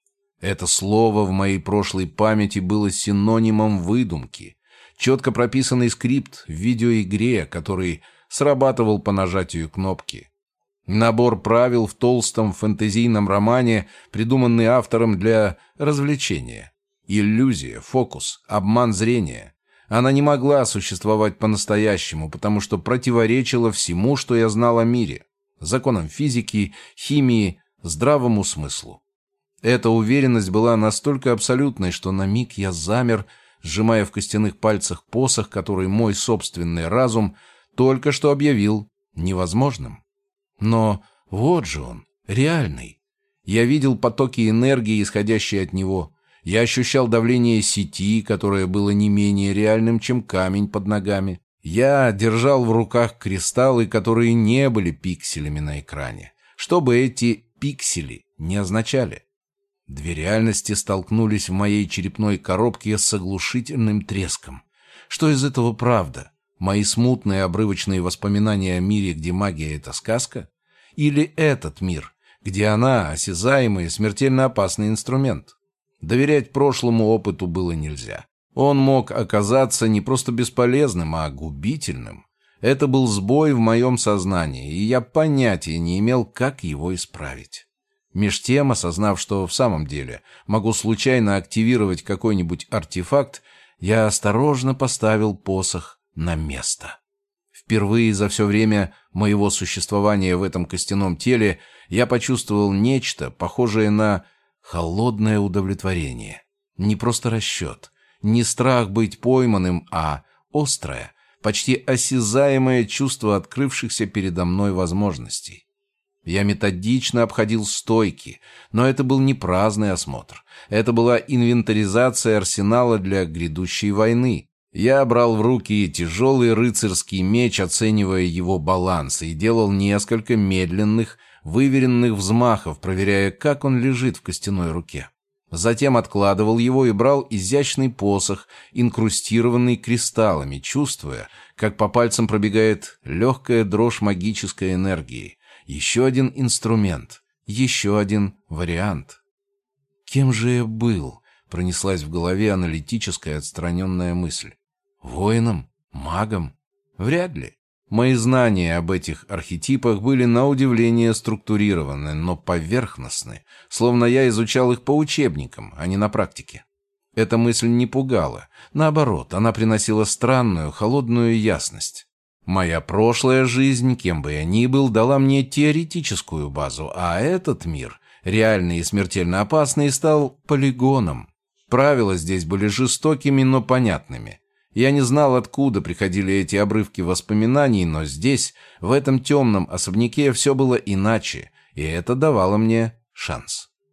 Это слово в моей прошлой памяти было синонимом выдумки. Четко прописанный скрипт в видеоигре, который срабатывал по нажатию кнопки. Набор правил в толстом фэнтезийном романе, придуманный автором для развлечения. Иллюзия, фокус, обман зрения. Она не могла существовать по-настоящему, потому что противоречила всему, что я знал о мире. Законам физики, химии, здравому смыслу. Эта уверенность была настолько абсолютной, что на миг я замер, сжимая в костяных пальцах посох, который мой собственный разум только что объявил невозможным. Но вот же он, реальный. Я видел потоки энергии, исходящие от него. Я ощущал давление сети, которое было не менее реальным, чем камень под ногами. Я держал в руках кристаллы, которые не были пикселями на экране, что бы эти пиксели не означали. Две реальности столкнулись в моей черепной коробке с оглушительным треском. Что из этого правда? Мои смутные обрывочные воспоминания о мире, где магия — это сказка? Или этот мир, где она — осязаемый и смертельно опасный инструмент? Доверять прошлому опыту было нельзя. Он мог оказаться не просто бесполезным, а губительным. Это был сбой в моем сознании, и я понятия не имел, как его исправить. Меж тем, осознав, что в самом деле могу случайно активировать какой-нибудь артефакт, я осторожно поставил посох на место. Впервые за все время моего существования в этом костяном теле я почувствовал нечто, похожее на холодное удовлетворение. Не просто расчет, не страх быть пойманным, а острое, почти осязаемое чувство открывшихся передо мной возможностей. Я методично обходил стойки, но это был не праздный осмотр. Это была инвентаризация арсенала для грядущей войны. Я брал в руки тяжелый рыцарский меч, оценивая его баланс, и делал несколько медленных, выверенных взмахов, проверяя, как он лежит в костяной руке. Затем откладывал его и брал изящный посох, инкрустированный кристаллами, чувствуя, как по пальцам пробегает легкая дрожь магической энергии. Еще один инструмент, еще один вариант. Кем же я был? Пронеслась в голове аналитическая отстраненная мысль. Воином? Магом? Вряд ли. Мои знания об этих архетипах были на удивление структурированы, но поверхностны, словно я изучал их по учебникам, а не на практике. Эта мысль не пугала. Наоборот, она приносила странную, холодную ясность. Моя прошлая жизнь, кем бы я ни был, дала мне теоретическую базу, а этот мир, реальный и смертельно опасный, стал полигоном. Правила здесь были жестокими, но понятными. Я не знал, откуда приходили эти обрывки воспоминаний, но здесь, в этом темном особняке, все было иначе, и это давало мне шанс.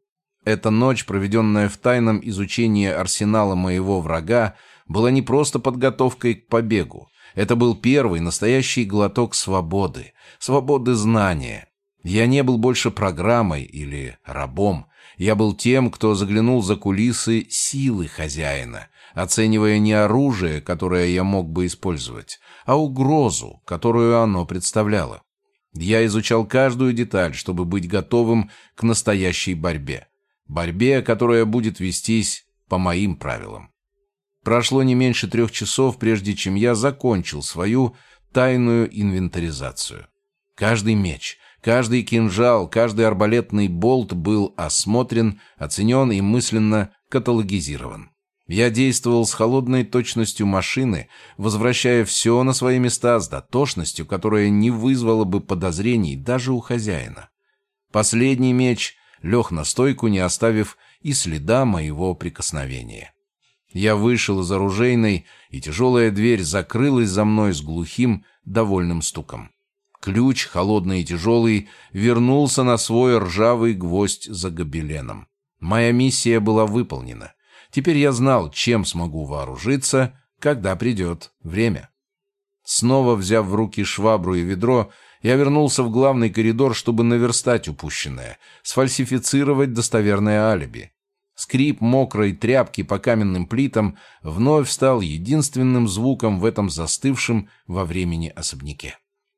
Эта ночь, проведенная в тайном изучении арсенала моего врага, была не просто подготовкой к побегу. Это был первый настоящий глоток свободы, свободы знания. Я не был больше программой или рабом. Я был тем, кто заглянул за кулисы силы хозяина, оценивая не оружие, которое я мог бы использовать, а угрозу, которую оно представляло. Я изучал каждую деталь, чтобы быть готовым к настоящей борьбе. Борьбе, которая будет вестись по моим правилам. Прошло не меньше 3 часов, прежде чем я закончил свою тайную инвентаризацию. Каждый меч, каждый кинжал, каждый арбалетный болт был осмотрен, оценен и мысленно каталогизирован. Я действовал с холодной точностью машины, возвращая все на свои места с дотошностью, которая не вызвала бы подозрений даже у хозяина. Последний меч лег на стойку, не оставив и следа моего прикосновения. Я вышел из оружейной, и тяжелая дверь закрылась за мной с глухим, довольным стуком. Ключ, холодный и тяжелый, вернулся на свой ржавый гвоздь за гобеленом. Моя миссия была выполнена. Теперь я знал, чем смогу вооружиться, когда придет время. Снова взяв в руки швабру и ведро, я вернулся в главный коридор, чтобы наверстать упущенное, сфальсифицировать достоверное алиби. Скрип мокрой тряпки по каменным плитам вновь стал единственным звуком в этом застывшем во времени особняке.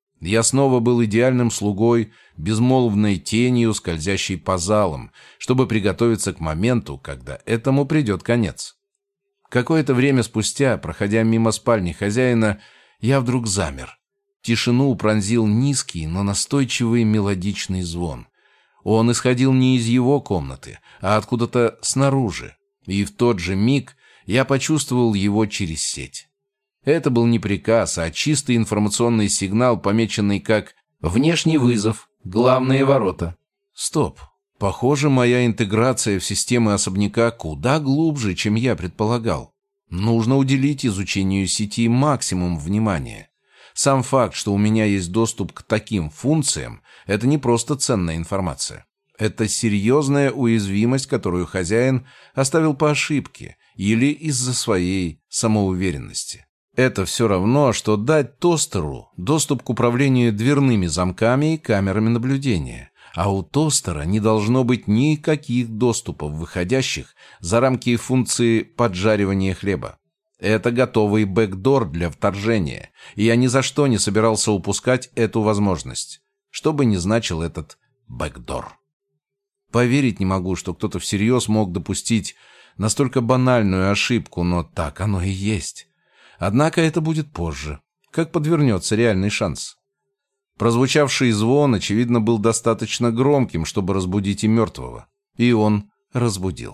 Я снова был идеальным слугой, безмолвной тенью, скользящей по залам, чтобы приготовиться к моменту, когда этому придет конец. Какое-то время спустя, проходя мимо спальни хозяина, я вдруг замер. Тишину пронзил низкий, но настойчивый мелодичный звон. Он исходил не из его комнаты, а откуда-то снаружи, и в тот же миг я почувствовал его через сеть. Это был не приказ, а чистый информационный сигнал, помеченный как «Внешний вызов, главные ворота». Стоп. Похоже, моя интеграция в системы особняка куда глубже, чем я предполагал. Нужно уделить изучению сети максимум внимания. Сам факт, что у меня есть доступ к таким функциям, это не просто ценная информация. Это серьезная уязвимость, которую хозяин оставил по ошибке или из-за своей самоуверенности. Это все равно, что дать тостеру доступ к управлению дверными замками и камерами наблюдения. А у тостера не должно быть никаких доступов, выходящих за рамки функции поджаривания хлеба. Это готовый бэкдор для вторжения, и я ни за что не собирался упускать эту возможность, что бы ни значил этот бэкдор. Поверить не могу, что кто-то всерьез мог допустить настолько банальную ошибку, но так оно и есть. Однако это будет позже, как подвернется реальный шанс. Прозвучавший звон, очевидно, был достаточно громким, чтобы разбудить и мертвого. И он разбудил.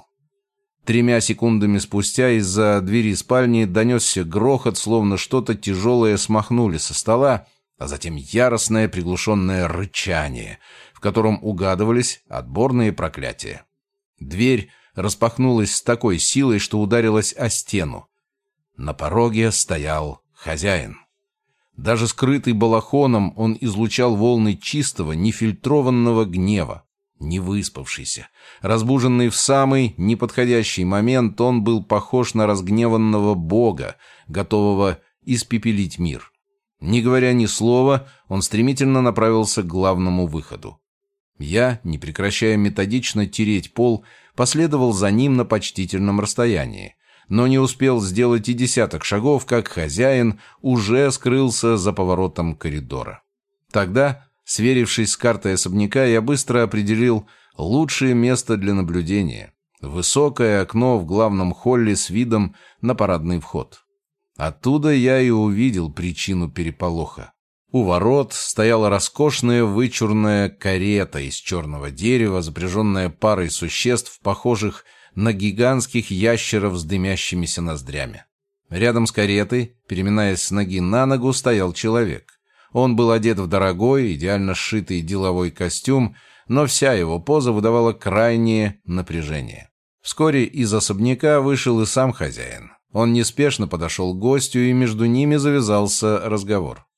3 секундами спустя из-за двери спальни донесся грохот, словно что-то тяжелое смахнули со стола, а затем яростное приглушенное рычание, в котором угадывались отборные проклятия. Дверь распахнулась с такой силой, что ударилась о стену. На пороге стоял хозяин. Даже скрытый балахоном, он излучал волны чистого, нефильтрованного гнева. Невыспавшийся, разбуженный в самый неподходящий момент, он был похож на разгневанного бога, готового испепелить мир. Не говоря ни слова, он стремительно направился к главному выходу. Я, не прекращая методично тереть пол, последовал за ним на почтительном расстоянии, но не успел сделать и 10 шагов, как хозяин уже скрылся за поворотом коридора. Тогда, сверившись с картой особняка, я быстро определил лучшее место для наблюдения — высокое окно в главном холле с видом на парадный вход. Оттуда я и увидел причину переполоха. У ворот стояла роскошная вычурная карета из черного дерева, запряженная парой существ, похожих на гигантских ящеров с дымящимися ноздрями. Рядом с каретой, переминаясь с ноги на ногу, стоял человек. Он был одет в дорогой, идеально сшитый деловой костюм, но вся его поза выдавала крайнее напряжение. Вскоре из особняка вышел и сам хозяин. Он неспешно подошел к гостю, и между ними завязался разговор.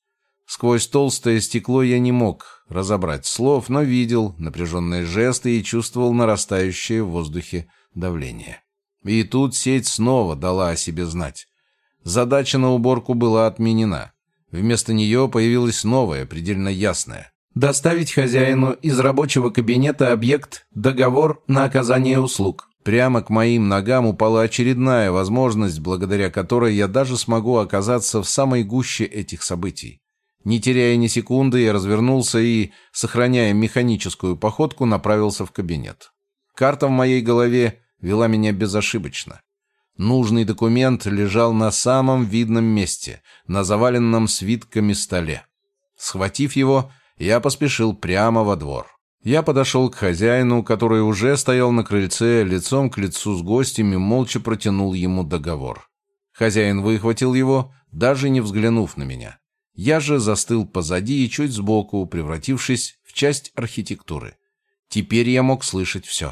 Сквозь толстое стекло я не мог разобрать слов, но видел напряженные жесты и чувствовал нарастающее в воздухе давление. И тут сеть снова дала о себе знать. Задача на уборку была отменена. Вместо нее появилась новая, предельно ясная. Доставить хозяину из рабочего кабинета объект «Договор на оказание услуг». Прямо к моим ногам упала очередная возможность, благодаря которой я даже смогу оказаться в самой гуще этих событий. Не теряя ни секунды, я развернулся и, сохраняя механическую походку, направился в кабинет. Карта в моей голове вела меня безошибочно. Нужный документ лежал на самом видном месте, на заваленном свитками столе. Схватив его, я поспешил прямо во двор. Я подошел к хозяину, который уже стоял на крыльце, лицом к лицу с гостем, и молча протянул ему договор. Хозяин выхватил его, даже не взглянув на меня. Я же застыл позади и чуть сбоку, превратившись в часть архитектуры. Теперь я мог слышать все.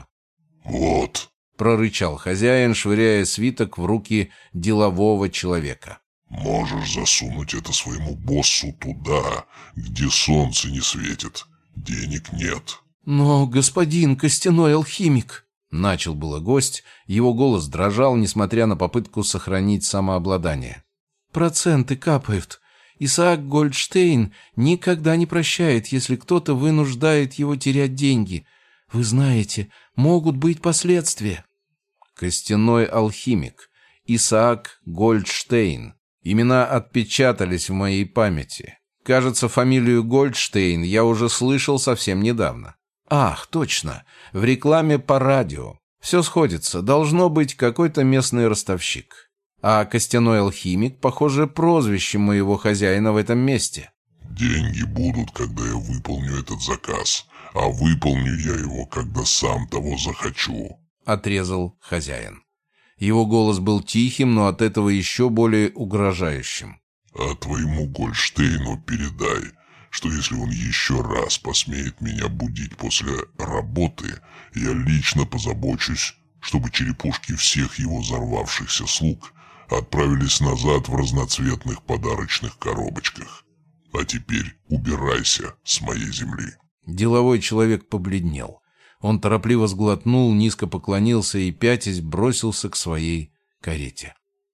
«Вот», — прорычал хозяин, швыряя свиток в руки делового человека. «Можешь засунуть это своему боссу туда, где солнце не светит. Денег нет». «Но, господин костяной алхимик...» — начал было гость, его голос дрожал, несмотря на попытку сохранить самообладание. «Проценты капают. Исаак Гольдштейн никогда не прощает, если кто-то вынуждает его терять деньги. Вы знаете, могут быть последствия». Костяной алхимик. Исаак Гольдштейн. Имена отпечатались в моей памяти. Кажется, фамилию Гольдштейн я уже слышал совсем недавно. Ах, точно, в рекламе по радио. Все сходится, должно быть какой-то местный ростовщик. А костяной алхимик, похоже, прозвище моего хозяина в этом месте. «Деньги будут, когда я выполню этот заказ, а выполню я его, когда сам того захочу», — отрезал хозяин. Его голос был тихим, но от этого еще более угрожающим. «А твоему Гольдштейну передай, что если он еще раз посмеет меня будить после работы, я лично позабочусь, чтобы черепушки всех его взорвавшихся слуг отправились назад в разноцветных подарочных коробочках. А теперь убирайся с моей земли». Деловой человек побледнел. Он торопливо сглотнул, низко поклонился и, пятясь, бросился к своей карете.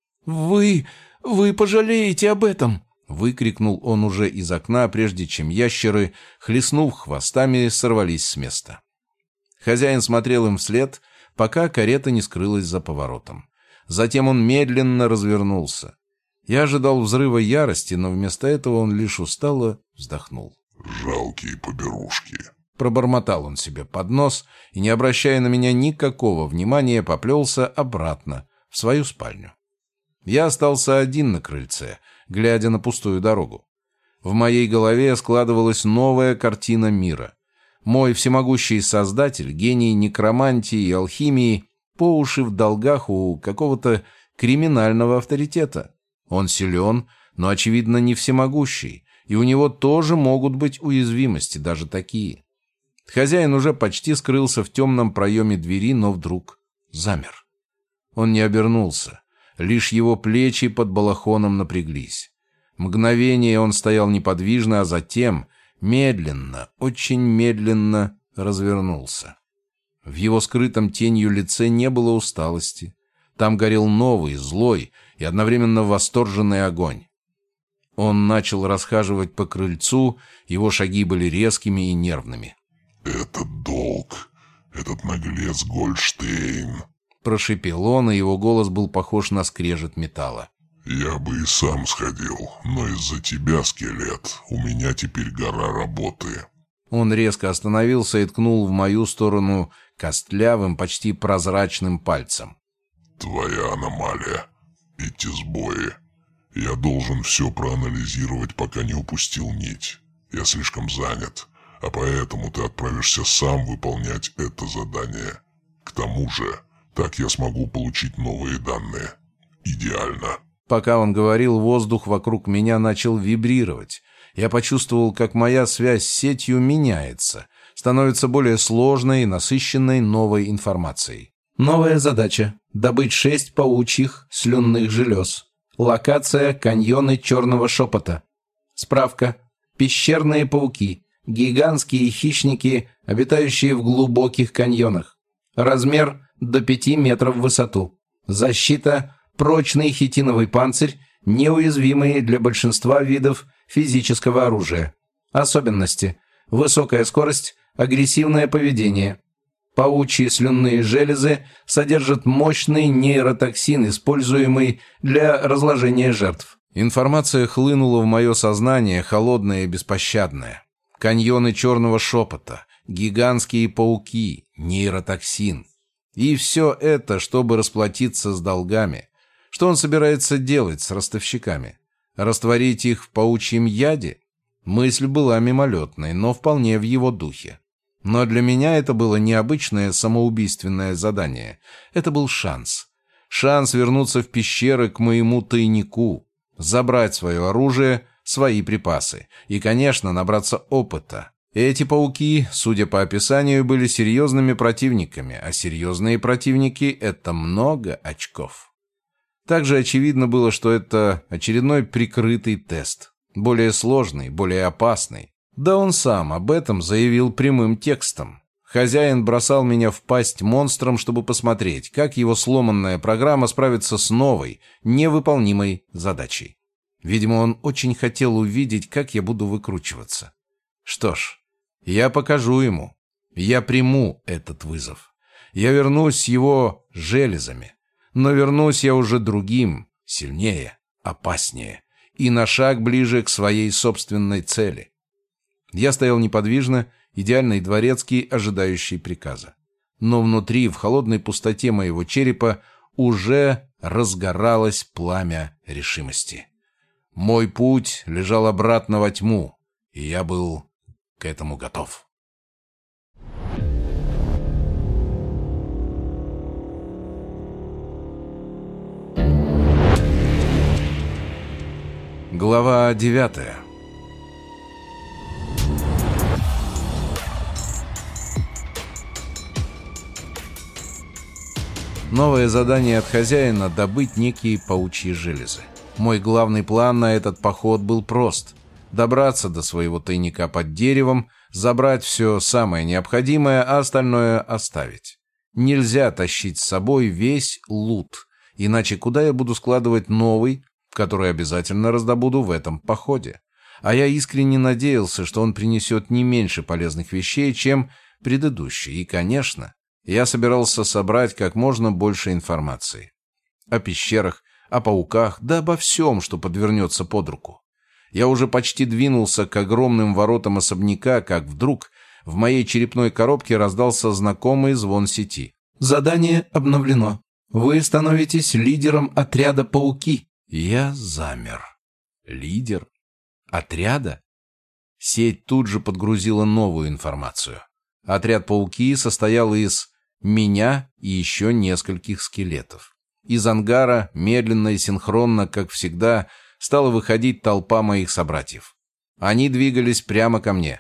«Вы пожалеете об этом!» — выкрикнул он уже из окна, прежде чем ящеры, хлестнув хвостами, сорвались с места. Хозяин смотрел им вслед, пока карета не скрылась за поворотом. Затем он медленно развернулся. Я ожидал взрыва ярости, но вместо этого он лишь устало вздохнул. «Жалкие поберушки!» Пробормотал он себе под нос и, не обращая на меня никакого внимания, поплелся обратно в свою спальню. Я остался один на крыльце, глядя на пустую дорогу. В моей голове складывалась новая картина мира. Мой всемогущий создатель, гений некромантии и алхимии, по уши в долгах у какого-то криминального авторитета. Он силен, но, очевидно, не всемогущий, и у него тоже могут быть уязвимости, даже такие. Хозяин уже почти скрылся в темном проеме двери, но вдруг замер. Он не обернулся. Лишь его плечи под балахоном напряглись. Мгновение он стоял неподвижно, а затем медленно, очень медленно развернулся. В его скрытом тенью лице не было усталости. Там горел новый, злой и одновременно восторженный огонь. Он начал расхаживать по крыльцу, его шаги были резкими и нервными. «Этот долг, этот наглец Гольдштейн», — прошипел он, и его голос был похож на скрежет металла. «Я бы и сам сходил, но из-за тебя, скелет, у меня теперь гора работы». Он резко остановился и ткнул в мою сторону костлявым, почти прозрачным пальцем. «Твоя аномалия. Эти сбои. Я должен все проанализировать, пока не упустил нить. Я слишком занят, а поэтому ты отправишься сам выполнять это задание. К тому же, так я смогу получить новые данные. Идеально». Пока он говорил, воздух вокруг меня начал вибрировать. Я почувствовал, как моя связь с сетью меняется, становится более сложной и насыщенной новой информацией. Новая задача – добыть 6 паучьих слюнных желез. Локация – каньоны Черного Шепота. Справка. Пещерные пауки. Гигантские хищники, обитающие в глубоких каньонах. Размер до 5 метров в высоту. Защита – прочный хитиновый панцирь, неуязвимый для большинства видов физического оружия. Особенности – высокая скорость, агрессивное поведение. Паучьи слюнные железы содержат мощный нейротоксин, используемый для разложения жертв. Информация хлынула в мое сознание, холодная и беспощадная. Каньоны черного шепота, гигантские пауки, нейротоксин. И все это, чтобы расплатиться с долгами. Что он собирается делать с ростовщиками? Растворить их в паучьем яде? Мысль была мимолетной, но вполне в его духе. Но для меня это было необычное самоубийственное задание. Это был шанс. Шанс вернуться в пещеры к моему тайнику, забрать свое оружие, свои припасы и, конечно, набраться опыта. Эти пауки, судя по описанию, были серьезными противниками, а серьезные противники — это много очков. Также очевидно было, что это очередной прикрытый тест. Более сложный, более опасный. Да он сам об этом заявил прямым текстом. Хозяин бросал меня в пасть монстром, чтобы посмотреть, как его сломанная программа справится с новой, невыполнимой задачей. Видимо, он очень хотел увидеть, как я буду выкручиваться. Что ж, я покажу ему. Я приму этот вызов. Я вернусь с его железами. Но вернусь я уже другим, сильнее, опаснее и на шаг ближе к своей собственной цели. Я стоял неподвижно, идеальный дворецкий, ожидающий приказа. Но внутри, в холодной пустоте моего черепа, уже разгоралось пламя решимости. Мой путь лежал обратно во тьму, и я был к этому готов. Глава 9. Новое задание от хозяина — добыть некие паучьи железы. Мой главный план на этот поход был прост. Добраться до своего тайника под деревом, забрать все самое необходимое, а остальное оставить. Нельзя тащить с собой весь лут, иначе куда я буду складывать новый, который обязательно раздобуду в этом походе? А я искренне надеялся, что он принесет не меньше полезных вещей, чем предыдущий. И, конечно, я собирался собрать как можно больше информации. О пещерах, о пауках, да обо всем, что подвернется под руку. Я уже почти двинулся к огромным воротам особняка, как вдруг в моей черепной коробке раздался знакомый звон сети. «Задание обновлено. Вы становитесь лидером отряда «Пауки». Я замер. Лидер? Отряда? Сеть тут же подгрузила новую информацию. Отряд «Пауки» состоял из меня и еще нескольких скелетов. Из ангара, медленно и синхронно, как всегда, стала выходить толпа моих собратьев. Они двигались прямо ко мне.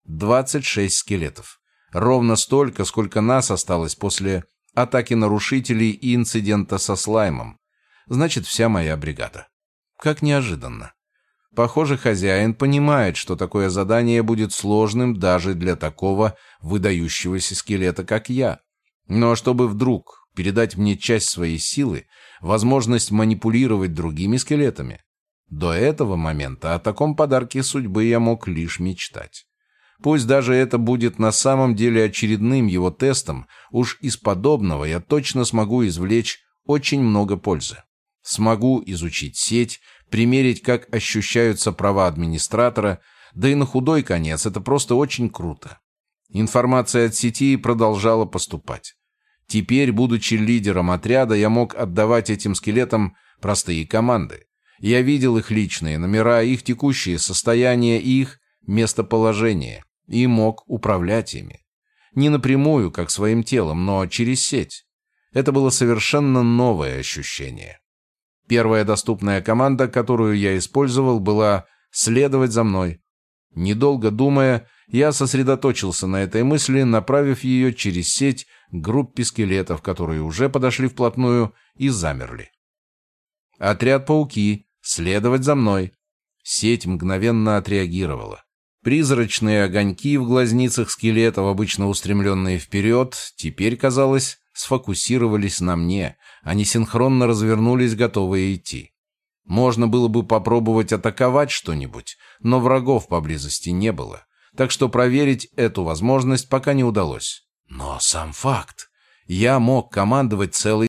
26 скелетов. Ровно столько, сколько нас осталось после атаки нарушителей и инцидента со слаймом. Значит, вся моя бригада. Как неожиданно. Похоже, хозяин понимает, что такое задание будет сложным даже для такого выдающегося скелета, как я. Но чтобы вдруг передать мне часть своей силы, возможность манипулировать другими скелетами. До этого момента о таком подарке судьбы я мог лишь мечтать. Пусть даже это будет на самом деле очередным его тестом, уж из подобного я точно смогу извлечь очень много пользы. Смогу изучить сеть, примерить, как ощущаются права администратора, да и на худой конец это просто очень круто. Информация от сети продолжала поступать. Теперь, будучи лидером отряда, я мог отдавать этим скелетам простые команды. Я видел их личные номера, их текущее состояние и их местоположение, и мог управлять ими. Не напрямую, как своим телом, но через сеть. Это было совершенно новое ощущение. Первая доступная команда, которую я использовал, была «следовать за мной». Недолго думая, я сосредоточился на этой мысли, направив ее через сеть к группе скелетов, которые уже подошли вплотную и замерли. «Отряд «Пауки», следовать за мной». Сеть мгновенно отреагировала. Призрачные огоньки в глазницах скелетов, обычно устремленные вперед, теперь, казалось, сфокусировались на мне. Они синхронно развернулись, готовые идти. Можно было бы попробовать атаковать что-нибудь, но врагов поблизости не было, так что проверить эту возможность пока не удалось. Но сам факт. Я мог командовать целой